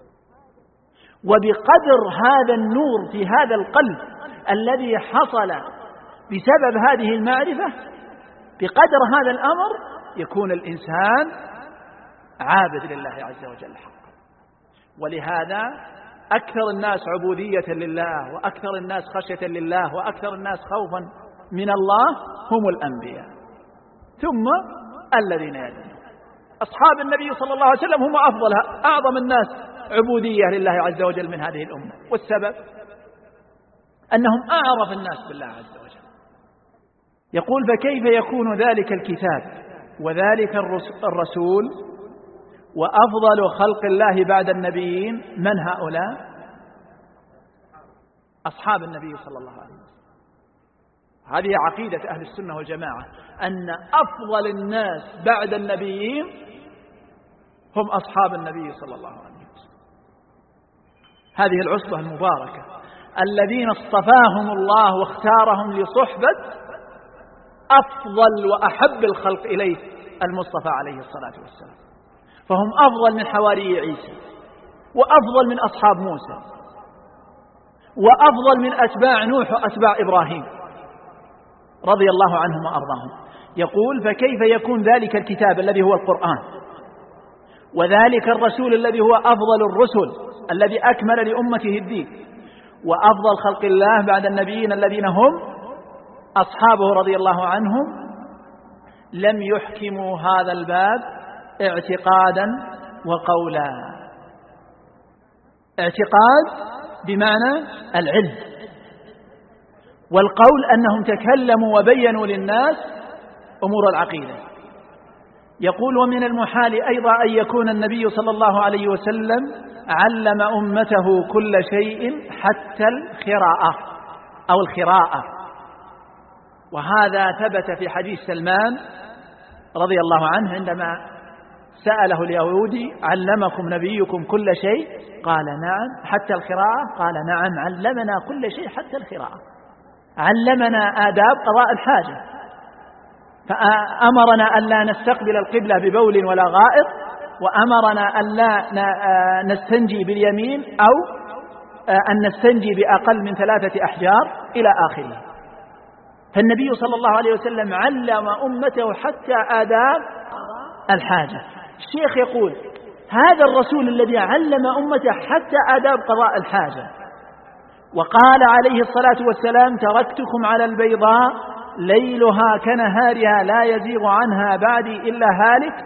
وبقدر هذا النور في هذا القلب الذي حصل بسبب هذه المعرفة، بقدر هذا الأمر يكون الإنسان عابد لله عز وجل حقا. ولهذا أكثر الناس عبودية لله وأكثر الناس خشية لله وأكثر الناس خوفا من الله هم الأنبياء، ثم الذين يلونهم. أصحاب النبي صلى الله عليه وسلم هم أعظم الناس عبودية لله عز وجل من هذه الأمة، والسبب أنهم أعرف الناس بالله عز وجل. يقول فكيف يكون ذلك الكتاب وذلك الرسول وأفضل خلق الله بعد النبيين؟ من هؤلاء؟ أصحاب النبي صلى الله عليه وسلم. هذه عقيدة أهل السنة والجماعة، أن أفضل الناس بعد النبيين هم أصحاب النبي صلى الله عليه وسلم. هذه العصبة المباركة الذين اصطفاهم الله واختارهم لصحبة أفضل وأحب الخلق إليه المصطفى عليه الصلاة والسلام، فهم أفضل من حواري عيسى، وأفضل من أصحاب موسى، وأفضل من أتباع نوح وأتباع إبراهيم رضي الله عنهم وأرضاهم. يقول فكيف يكون ذلك الكتاب الذي هو القرآن وذلك الرسول الذي هو أفضل الرسل الذي أكمل لأمته الدين وأفضل خلق الله بعد النبيين الذين هم أصحابه رضي الله عنهم، لم يحكموا هذا الباب اعتقادا وقولا. اعتقاد بمعنى العلم، والقول أنهم تكلموا وبينوا للناس أمور العقيدة. يقول ومن المحال أيضا أن يكون النبي صلى الله عليه وسلم علم أمته كل شيء حتى الخراءة، وهذا ثبت في حديث سلمان رضي الله عنه عندما سأله اليهودي علمكم نبيكم كل شيء؟ قال نعم. حتى الخراءة؟ قال نعم، علمنا كل شيء حتى الخراءة، علمنا آداب قضاء الحاجة، فأمرنا أن لا نستقبل القبلة ببول ولا غائط، وأمرنا أن لا نستنجي باليمين أو أن نستنجي بأقل من 3 أحجار إلى آخره. فالنبي صلى الله عليه وسلم علم أمته حتى آداب الحاجة. الشيخ يقول هذا الرسول الذي علم أمته حتى آداب قضاء الحاجة، وقال عليه الصلاة والسلام تركتكم على البيضاء ليلها كنهارها لا يزيغ عنها بعدي إلا هالك،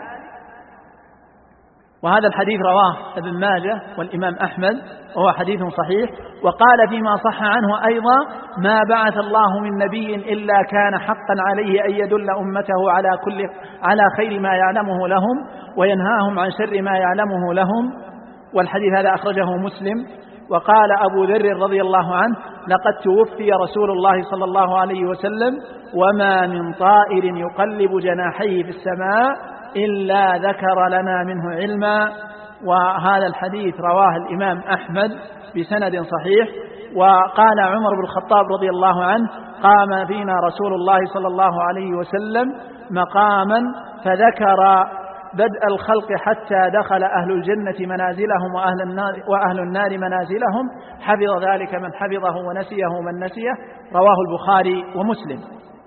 وهذا الحديث رواه ابن ماجه والإمام أحمد وهو حديث صحيح. وقال فيما صح عنه أيضا ما بعث الله من نبي إلا كان حقا عليه أن يدل أمته على خير ما يعلمه لهم وينهاهم عن شر ما يعلمه لهم، والحديث هذا أخرجه مسلم. وقال أبو ذر رضي الله عنه لقد توفي رسول الله صلى الله عليه وسلم وما من طائر يقلب جناحيه في السماء إلا ذكر لنا منه علما. وهذا الحديث رواه الإمام أحمد بسند صحيح. وقال عمر بن الخطاب رضي الله عنه قام فينا رسول الله صلى الله عليه وسلم مقاما فذكر بدء الخلق حتى دخل أهل الجنة منازلهم وأهل النار منازلهم، حفظ ذلك من حفظه ونسيه من نسيه، رواه البخاري ومسلم.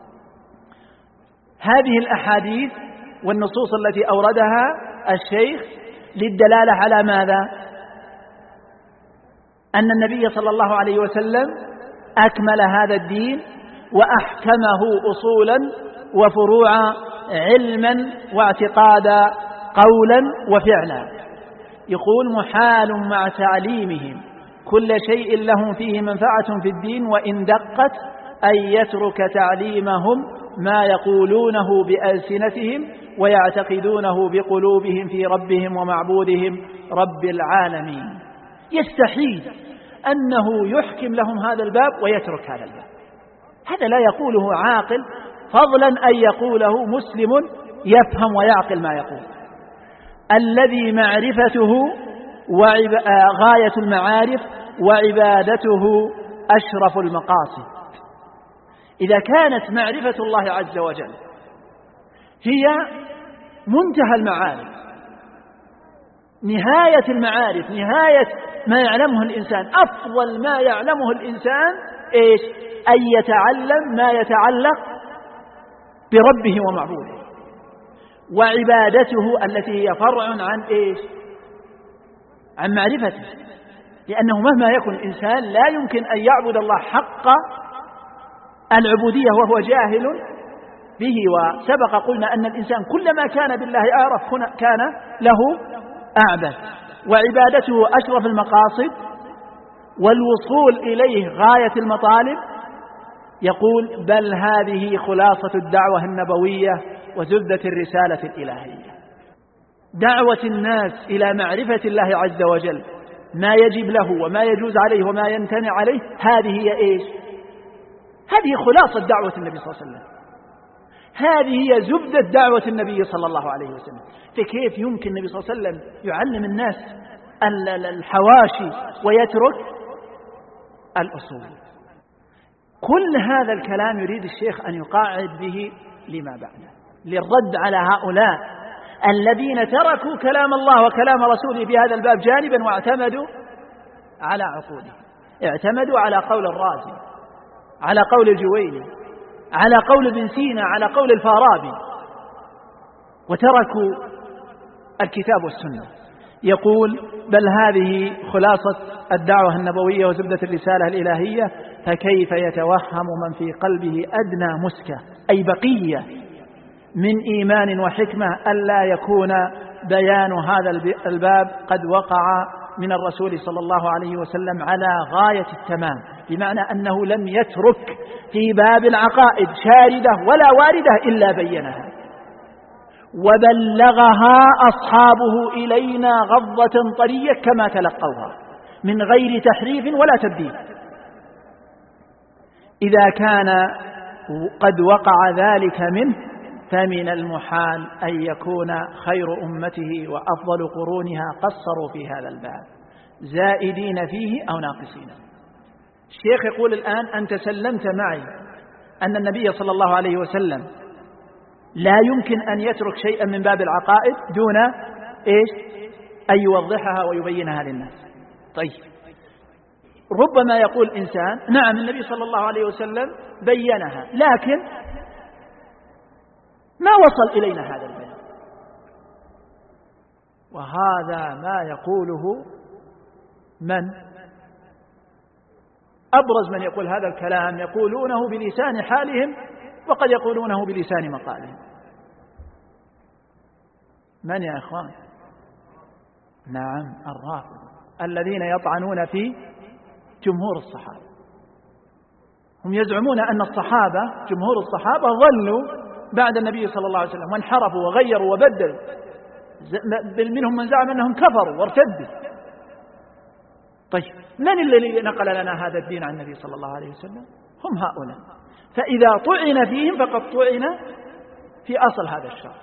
هذه الأحاديث والنصوص التي أوردها الشيخ للدلالة على ماذا؟ أن النبي صلى الله عليه وسلم أكمل هذا الدين وأحكمه أصولا وفروعا علما واعتقادا قولا وفعلا. يقول محال مع تعليمهم كل شيء لهم فيه منفعة في الدين وإن دقت أن يترك تعليمهم ما يقولونه بألسنتهم ويعتقدونه بقلوبهم في ربهم ومعبودهم رب العالمين. يستحيل أنه يحكم لهم هذا الباب ويترك هذا الباب، هذا لا يقوله عاقل، فضلا أن يقوله مسلم يفهم ويعقل ما يقول. الذي معرفته غاية المعارف وعبادته أشرف المقاصد. إذا كانت معرفة الله عز وجل هي منتهى المعارف، نهاية المعارف، نهاية ما يعلمه الإنسان، أفضل ما يعلمه الإنسان إيش؟ أن يتعلم ما يتعلق بربه ومعبوده، وعبادته التي هي فرع عن إيش؟ عن معرفته، لأنه مهما يكن الإنسان لا يمكن أن يعبد الله حق العبودية وهو جاهل به. وسبق قلنا أن الإنسان كلما كان بالله أعرف كان له أعبد، وعبادته أشرف المقاصد والوصول إليه غاية المطالب. يقول بل هذه خلاصة الدعوة النبوية وزبدة الرسالة الإلهية، دعوة الناس إلى معرفة الله عز وجل، ما يجب له وما يجوز عليه وما يمتنع عليه. هذه هي إيش؟ هذه خلاصة دعوة النبي صلى الله عليه وسلم، هذه هي زبدة دعوة النبي صلى الله عليه وسلم. فكيف يمكن النبي صلى الله عليه وسلم يعلم الناس الحواشي ويترك الأصول؟ كل هذا الكلام يريد الشيخ أن يقاعد به لما بعده، للرد على هؤلاء الذين تركوا كلام الله وكلام رسوله في هذا الباب جانبا واعتمدوا على عقولهم، اعتمدوا على قول الرازي، على قول الجويني، على قول ابن سينا، على قول الفارابي، وتركوا الكتاب والسنة. يقول بل هذه خلاصة الدعوة النبوية وزبدة الرسالة الإلهية، فكيف يتوهم من في قلبه أدنى مسكة أي بقية من إيمان وحكمة ألا يكون بيان هذا الباب قد وقع من الرسول صلى الله عليه وسلم على غاية التمام، بمعنى أنه لم يترك في باب العقائد شاردة ولا واردة إلا بينها وبلغها أصحابه إلينا غضة طرية كما تلقوها من غير تحريف ولا تبديل. إذا كان قد وقع ذلك منه فمن المحال أن يكون خير أمته وأفضل قرونها قصروا في هذا الباب زائدين فيه أو ناقصين. الشيخ يقول الآن أنت سلمت معي أن النبي صلى الله عليه وسلم لا يمكن أن يترك شيئا من باب العقائد دون إيش؟ أن يوضحها ويبينها للناس. طيب ربما يقول إنسان نعم النبي صلى الله عليه وسلم بينها لكن ما وصل إلينا هذا البيان، وهذا ما يقوله من أبرز من يقول هذا الكلام، يقولونه بلسان حالهم وقد يقولونه بلسان مقالهم. من يا إخوان؟ نعم الرافضة الذين يطعنون في جمهور الصحابة. هم يزعمون أن الصحابة جمهور الصحابة ظلوا بعد النبي صلى الله عليه وسلم وانحرفوا وغيروا وبدلوا، بل منهم من زعم أنهم كفروا وارتدوا. طيب من الذي نقل لنا هذا الدين عن النبي صلى الله عليه وسلم؟ هم هؤلاء. فإذا طعن فيهم فقد طعن في أصل هذا الشرع.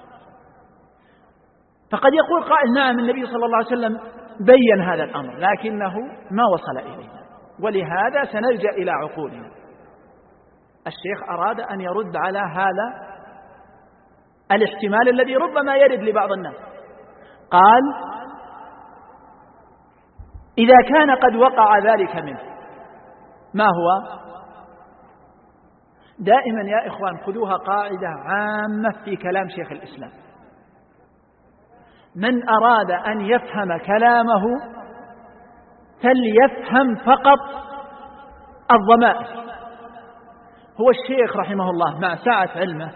فقد يقول قائل نعم النبي صلى الله عليه وسلم بين هذا الأمر لكنه ما وصل إلينا، ولهذا سنلجأ إلى عقولنا. الشيخ أراد أن يرد على هذا الاحتمال الذي ربما يرد لبعض الناس. قال إذا كان قد وقع ذلك منه ما هو؟ دائما يا إخوان خذوها قاعدة عامة في كلام شيخ الإسلام، من أراد أن يفهم كلامه فليفهم فقط الضمائر. هو الشيخ رحمه الله مع سعة علمه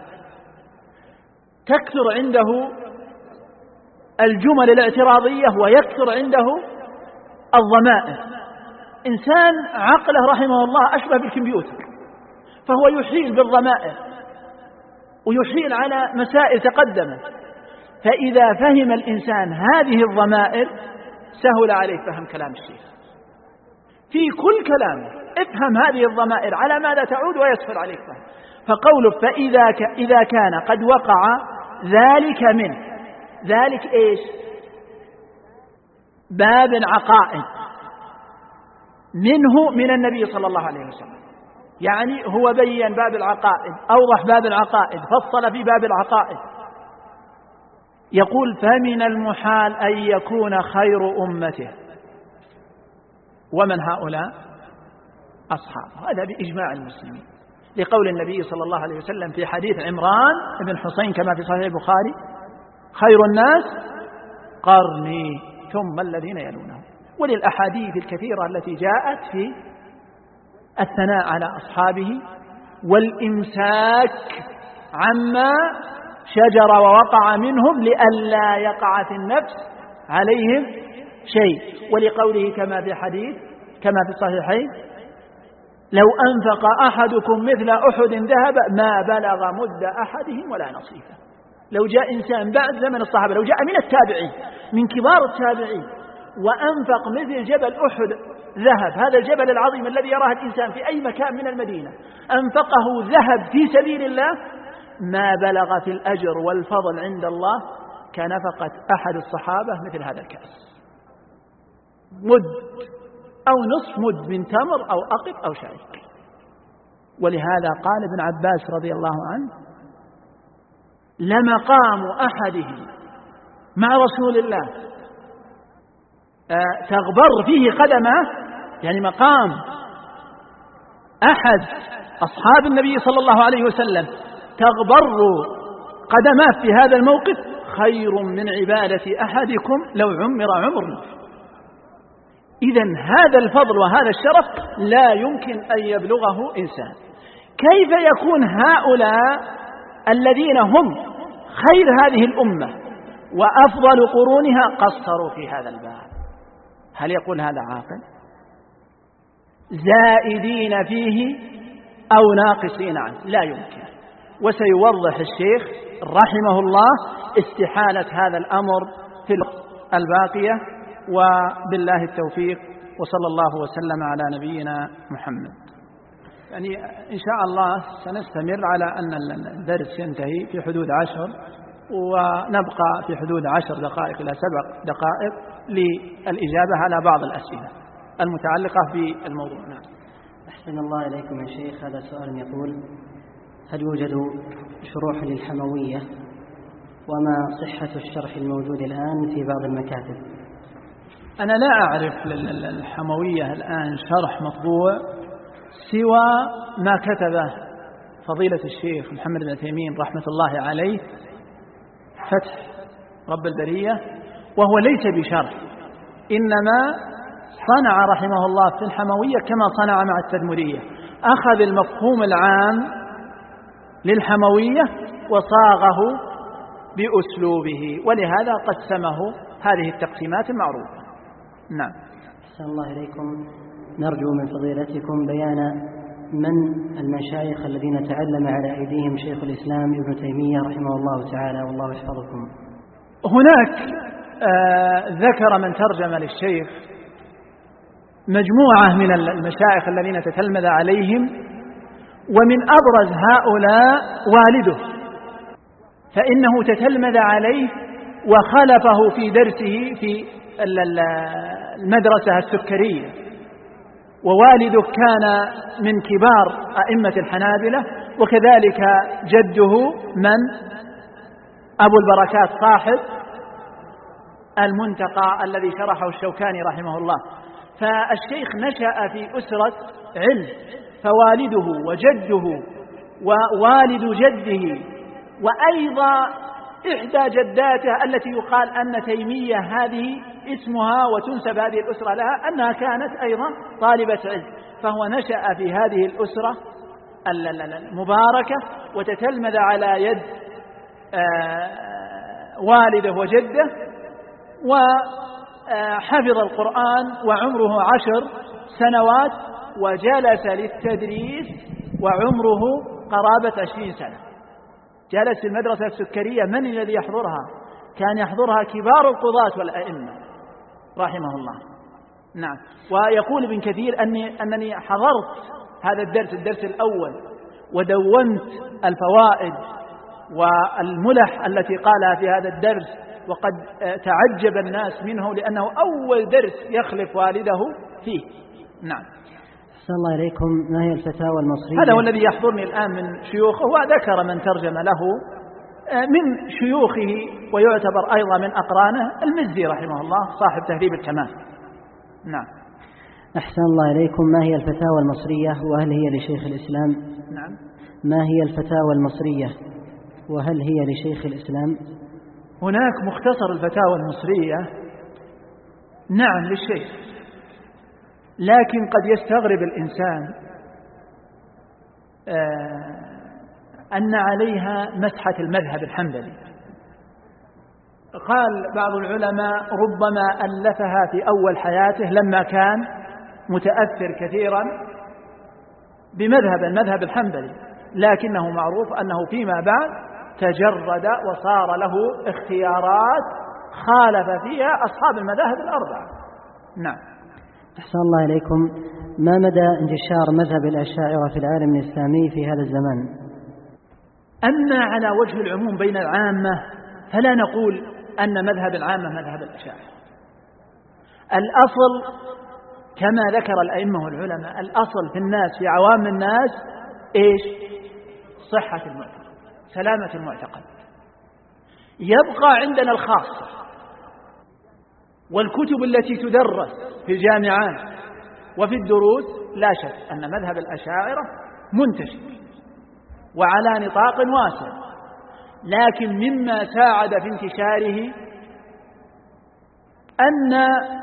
تكثر عنده الجمل الاعتراضية ويكثر عنده الضمائر. إنسان عقله رحمه الله أشبه بالكمبيوتر، فهو يحيل بالضمائر ويحيل على مسائل تقدمت، فإذا فهم الإنسان هذه الضمائر سهل عليه فهم كلام الشيخ في كل كلامه. افهم هذه الضمائر على ماذا تعود ويسهل عليك فهم. فقوله إذا كان قد وقع ذلك منه، ذلك إيش؟ باب العقائد منه من النبي صلى الله عليه وسلم، يعني هو بين باب العقائد، أوضح باب العقائد، فصل في باب العقائد. يقول فمن المحال أن يكون خير أمته، ومن هؤلاء؟ أصحابه، هذا بإجماع المسلمين، لقول النبي صلى الله عليه وسلم في حديث عمران بن حسين كما في صحيح البخاري خير الناس قرني ثم الذين يلونهم. وللأحاديث الكثيرة التي جاءت في الثناء على أصحابه والإمساك عما شجر ووقع منهم لئلا يقع في النفس عليهم شيء. ولقوله كما في الصحيحين: لو أنفق أحدكم مثل أحد ذهب ما بلغ مد أحدهم ولا نصيفه. لو جاء إنسان بعد زمن الصحابة، لو جاء من التابعين من كبار التابعين وأنفق مثل جبل أحد ذهب، هذا الجبل العظيم الذي يراه الإنسان في أي مكان من المدينة، أنفقه ذهب في سبيل الله ما بلغ في الأجر والفضل عند الله كنفقة أحد الصحابة مثل هذا الكأس، مد أو نصف مد من تمر أو أقط أو شعير. ولهذا قال ابن عباس رضي الله عنه: لمقام أحدهم مع رسول الله تغبر فيه قدمه، يعني مقام أحد أصحاب النبي صلى الله عليه وسلم تغبر قدماه في هذا الموقف خير من عبادة أحدكم لو عمر عمر. إذن هذا الفضل وهذا الشرف لا يمكن أن يبلغه إنسان. كيف يكون هؤلاء الذين هم خير هذه الأمة وأفضل قرونها قصروا في هذا الباب؟ هل يقول هذا عاقل؟ زائدين فيه أو ناقصين عنه؟ لا يمكن. وسيوضح الشيخ رحمه الله استحالة هذا الأمر في الباقية. وبالله التوفيق، وصلى الله وسلم على نبينا محمد. يعني إن شاء الله سنستمر على أن الدرس ينتهي في حدود 10، ونبقى في حدود 10 دقائق إلى 7 دقائق للإجابة على بعض الأسئلة المتعلقة بالموضوع. نعم. أحسن الله إليكم يا شيخ. هذا سؤال يقول: هل يوجد شروح للحموية؟ وما صحة الشرح الموجود الآن في بعض المكاتب؟ أنا لا أعرف للحموية الآن شرح مطبوع سوى ما كتبه فضيلة الشيخ محمد بن تيمين رحمة الله عليه، فتح رب البرية، وهو ليس بشرح، إنما صنع رحمه الله في الحموية كما صنع مع التدمرية، أخذ المفهوم العام للحموية وصاغه بأسلوبه، ولهذا قسمه هذه التقسيمات المعروفة. نعم. أحسن الله إليكم. نرجو من فضيلتكم بيان من المشايخ الذين تعلم على أيديهم شيخ الإسلام ابن تيمية رحمه الله تعالى، والله يحفظكم. هناك ذكر من ترجم للشيخ مجموعة من المشايخ الذين تتلمذ عليهم، ومن أبرز هؤلاء والده، فإنه تتلمذ عليه وخلفه في درسه في المدرسة السكرية، ووالده كان من كبار أئمة الحنابلة، وكذلك جده من أبو البركات صاحب المنتقى الذي شرحه الشوكاني رحمه الله. فالشيخ نشأ في أسرة علم، فوالده وجده ووالد جده وأيضا إحدى جداته التي يقال أن تيمية هذه اسمها وتنسب هذه الأسرة لها أنها كانت أيضا طالبة علم، فهو نشأ في هذه الأسرة المباركة وتتلمذ على يد والده وجده، وحفظ القرآن وعمره 10 سنوات، وجلس للتدريس وعمره قرابة 20 سنة. جلس في المدرسة السكرية. من الذي يحضرها؟ كان يحضرها كبار القضاة والأئمة رحمه الله. نعم. ويقول ابن كثير أنني حضرت هذا الدرس الأول ودونت الفوائد والملح التي قالها في هذا الدرس، وقد تعجب الناس منه لأنه أول درس يخلف والده فيه. نعم. أحسن الله إليكم. ما هي الفتاوى المصرية؟ هذا هو الذي يحضرني الآن من شيوخه، وذكر من ترجم له من شيوخه ويعتبر أيضا من أقرانه المزي رحمه الله صاحب تهذيب الكمال. نعم. أحسن الله إليكم. ما هي الفتاوى المصرية وهل هي لشيخ الإسلام؟ نعم. ما هي الفتاوى المصرية وهل هي لشيخ الإسلام؟ هناك مختصر الفتاوى المصرية، نعم للشيخ، لكن قد يستغرب الإنسان أن عليها مسحة المذهب الحنبلي. قال بعض العلماء ربما ألفها في أول حياته لما كان متأثر كثيرا المذهب الحنبلي، لكنه معروف أنه فيما بعد تجرد وصار له اختيارات خالف فيها أصحاب المذاهب الأربعة. نعم. أحسن الله إليكم، ما مدى انتشار مذهب الأشاعرة في العالم الإسلامي في هذا الزمان؟ أما على وجه العموم بين العامة فلا نقول أن مذهب العامة مذهب الأشاعرة. الأصل كما ذكر الأئمة والعلماء، الأصل في الناس في عوام الناس إيش؟ صحة المعتقد، سلامة المعتقد. يبقى عندنا الخاصة والكتب التي تدرس في الجامعات وفي الدروس، لا شك أن مذهب الأشاعرة منتشر وعلى نطاق واسع، لكن مما ساعد في انتشاره أن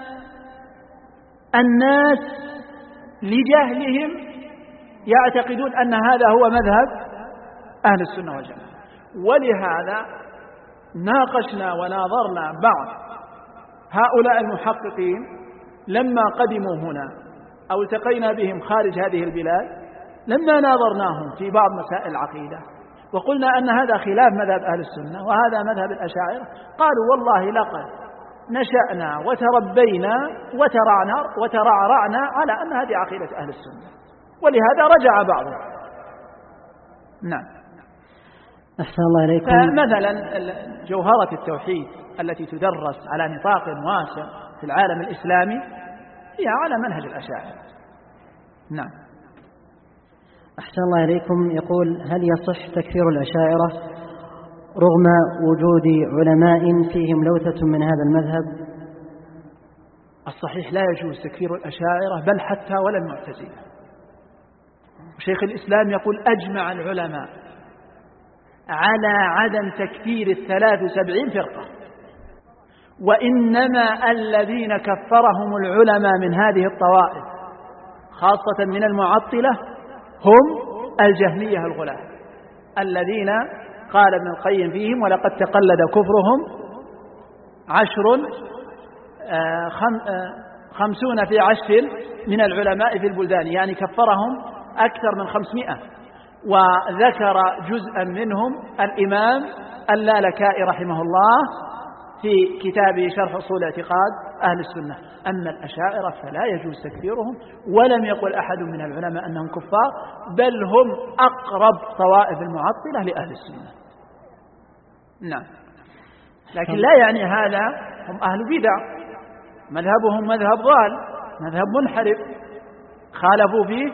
الناس لجهلهم يعتقدون أن هذا هو مذهب أهل السنة والجماعة. ولهذا ناقشنا وناظرنا بعض هؤلاء المحققين لما قدموا هنا أو التقينا بهم خارج هذه البلاد، لما ناظرناهم في بعض مسائل العقيدة وقلنا أن هذا خلاف مذهب أهل السنة وهذا مذهب الأشاعرة، قالوا والله لقد نشأنا وتربينا وترعرعنا على أن هذه عقيدة أهل السنة، ولهذا رجع بعضهم. نعم. أحسن الله إليكم. فمثلا جوهرة التوحيد التي تدرس على نطاق واسع في العالم الإسلامي هي على منهج الأشاعرة. نعم. أحسن الله إليكم، يقول هل يصح تكفير الأشاعرة رغم وجود علماء فيهم لوثة من هذا المذهب؟ الصحيح لا يجوز تكفير الأشاعرة بل حتى ولا المعتزلة. شيخ الإسلام يقول أجمع العلماء على عدم تكفير 73 فرقة، وإنما الذين كفرهم العلماء من هذه الطوائف خاصة من المعطلة هم الجهمية الغلاة الذين قال ابن القيم فيهم ولقد تقلد كفرهم 50 في 10 من العلماء في البلدان، يعني كفرهم أكثر من 500. وذكر جزءا منهم الإمام اللالكائي رحمه الله في كتابه شرح أصول اعتقاد أهل السنة. أما الأشاعرة فلا يجوز تكفيرهم، ولم يقل أحد من العلماء أنهم كفار، بل هم أقرب طوائف المعطلة لأهل السنة. نعم. لكن لا يعني هذا هم أهل بدع، مذهبهم مذهب ضال، مذهب منحرف، خالفوا فيه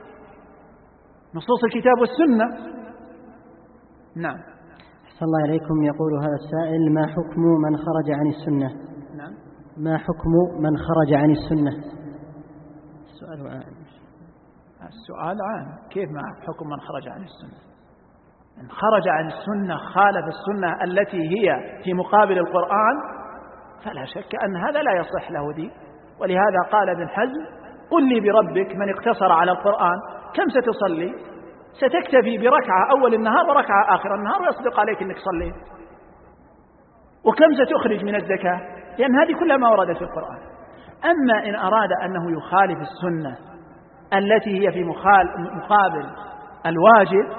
نصوص الكتاب والسنة. نعم. أحسن الله إليكم، يقول هذا السائل ما حكم من خرج عن السنة؟ نعم. ما حكم من خرج عن السنة؟ السؤال عام. السؤال عام، كيف ما حكم من خرج عن السنة؟ من خرج عن السنة خالف السنة التي هي في مقابل القرآن، فلا شك أن هذا لا يصح له دين. ولهذا قال ابن حزم قل لي بربك من اقتصر على القرآن كم ستصلي؟ ستكتفي بركعة أول النهار وركعة آخر النهار ويصدق عليك أنك صليت. وكم ستخرج من الزكاة؟ لأن هذه كلها ما وردت في القرآن. أما إن أراد أنه يخالف السنة التي هي في مقابل الواجب،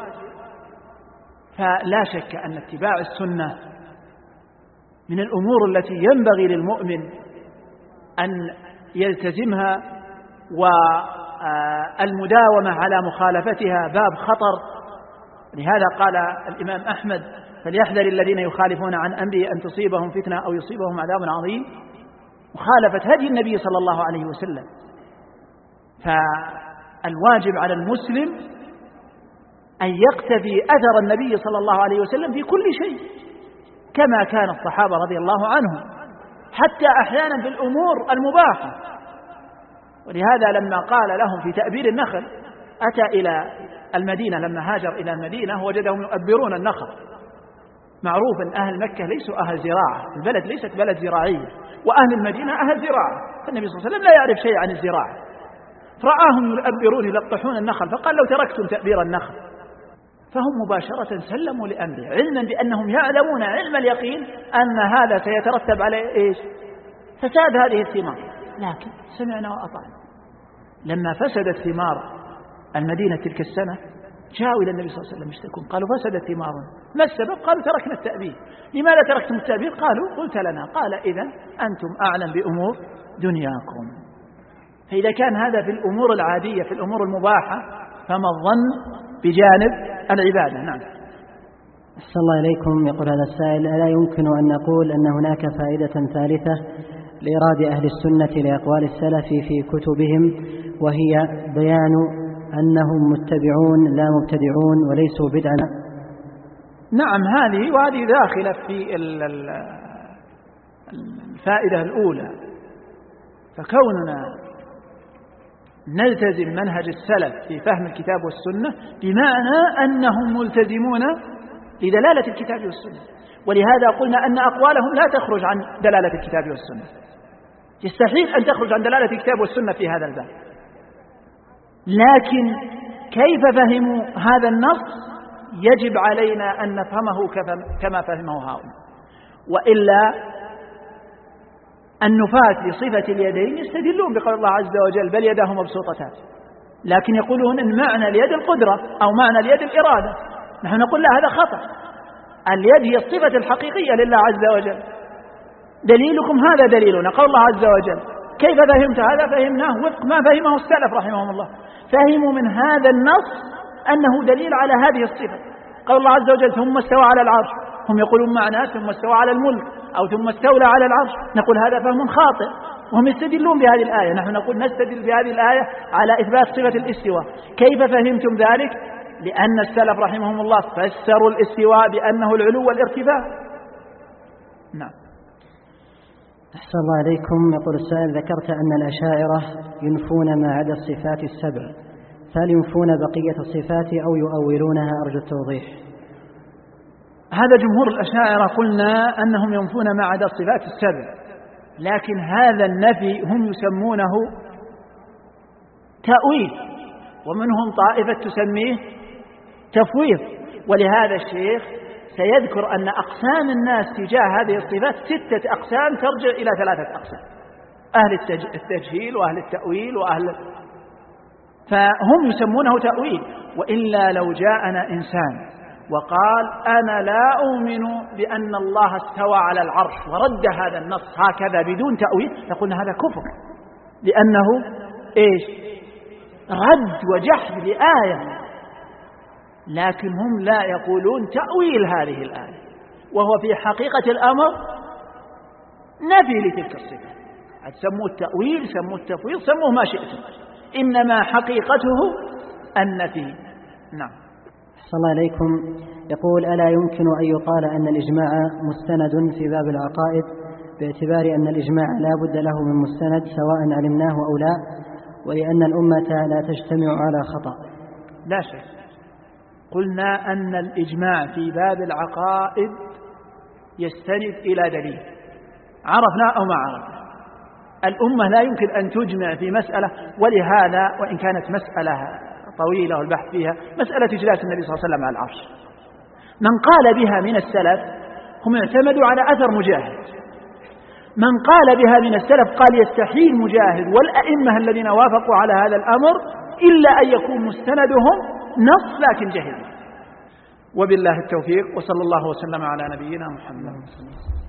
فلا شك أن اتباع السنة من الأمور التي ينبغي للمؤمن أن يلتزمها، والمداومة على مخالفتها باب خطر. لهذا قال الإمام أحمد فليحذر الذين يخالفون عن أمره أن تصيبهم فتنة أو يصيبهم عذاب عظيم، مخالفة هدي النبي صلى الله عليه وسلم. فالواجب على المسلم أن يقتفي أثر النبي صلى الله عليه وسلم في كل شيء، كما كان الصحابة رضي الله عنهم، حتى أحيانا في الأمور المباحة. ولهذا لما قال لهم في تأبير النخل، أتى إلى المدينة لما هاجر إلى المدينة وجدهم يؤبرون النخل. معروف أن أهل مكة ليسوا أهل زراعة، البلد ليست بلد زراعية، وأهل المدينة أهل زراعة، فالنبي صلى الله عليه وسلم لا يعرف شيء عن الزراعة، رآهم يؤبرون يلقحون النخل، فقال لو تركتم تأبير النخل فهم مباشرة سلموا لأمره، علما بأنهم يعلمون علم اليقين أن هذا سيترتب عليه إيش؟ فساد هذه الثمار، لكن سمعنا وأطعنا. لما فسدت ثمار المدينة تلك السنة جاءوا إلى النبي صلى الله عليه وسلم يشتكون، قالوا فسدت ثمارنا، ما السبب؟ قالوا تركنا التأبيد. لماذا تركتم التأبيد؟ قالوا قلت لنا. قال إذن أنتم أعلم بأمور دنياكم. فإذا كان هذا في الأمور العادية، في الأمور المباحة، فما الظن بجانب العبادة؟ نعم. أحسن الله إليكم. يقول هذا السائل: ألا يمكن أن نقول أن هناك فائدة ثالثة لإراد أهل السنة لأقوال السلف في كتبهم، وهي بيان أنهم متبعون لا مبتدعون وليسوا بدعا؟ نعم، وهذه داخلة في الفائدة الأولى. فكوننا نلتزم منهج السلف في فهم الكتاب والسنة بمعنى أنهم ملتزمون لدلالة الكتاب والسنة، ولهذا قلنا أن أقوالهم لا تخرج عن دلالة الكتاب والسنة. يستحيل أن تخرج عن دلالة الكتاب والسنة في هذا الباب. لكن كيف فهموا هذا النص يجب علينا أن نفهمه كما فهمه هؤلاء، وإلا النفاة لصفة اليدين يستدلون بقول الله عز وجل بل يداه مبسوطتان، لكن يقولون إن معنى اليد القدرة أو معنى اليد الإرادة. نحن نقول لا، هذا خطأ. اليد هي الصفة الحقيقية لله عز وجل. دليلكم هذا دليلنا، قول الله عز وجل. كيف فهمت هذا؟ فهمناه وفق ما فهمه السلف رحمهم الله. فهموا من هذا النص أنه دليل على هذه الصفة. قول الله عز وجل ثم استوى على العرش، هم يقولون معناه ثم استوى على الملك أو ثم استولى على العرش. نقول هذا فهم خاطئ، وهم يستدلون بهذه الآية. نحن نقول نستدل بهذه الآية على إثبات صفة الاستواء. كيف فهمتم ذلك؟ لأن السلف رحمهم الله فسروا الاستواء بأنه العلو والارتفاع. نعم. أحسن الله عليكم. يقول السائل: ذكرت أن الأشاعرة ينفون ما عدا الصفات السبع، فهل ينفون بقية الصفات أو يؤولونها؟ أرجو التوضيح. هذا جمهور الأشاعرة، قلنا أنهم ينفون ما عدا الصفات السبع، لكن هذا النفي هم يسمونه تأويل، ومنهم طائفة تسميه تفويض. ولهذا الشيخ سيذكر أن أقسام الناس تجاه هذه الصفات 6 أقسام ترجع إلى 3 أقسام: أهل التجهيل وأهل التأويل فهم يسمونه تأويل. وإلا لو جاءنا إنسان وقال أنا لا أؤمن بأن الله استوى على العرش ورد هذا النص هكذا بدون تأويل، لقلنا هذا كفر، لأنه إيش؟ رد وجحد لآية. لكن هم لا يقولون تأويل هذه الآية، وهو في حقيقة الأمر نفي لتلك الصفة. سموه التأويل، سموه التفويض، سموه ما شئتم، إنما حقيقته النفي. نعم. أحسن الله عليكم. يقول: ألا يمكن أن يقال أن الإجماع مستند في باب العقائد، باعتبار أن الإجماع لا بد له من مستند سواء علمناه أو لا، ولأن الأمة لا تجتمع على خطأ؟ لا شك. قلنا أن الإجماع في باب العقائد يستند إلى دليل عرفنا أو ما عرفنا. الأمة لا يمكن أن تجمع في مسألة، ولهذا وإن كانت مسألة طويلة والبحث فيها مسألة جلاس النبي صلى الله عليه وسلم على العرش، من قال بها من السلف هم اعتمدوا على أثر مجاهد. من قال بها من السلف قال يستحيل مجاهد والأئمة الذين وافقوا على هذا الأمر إلا أن يكون مستندهم نص لكن جهل. وبالله التوفيق، وصلى الله وسلم على نبينا محمد.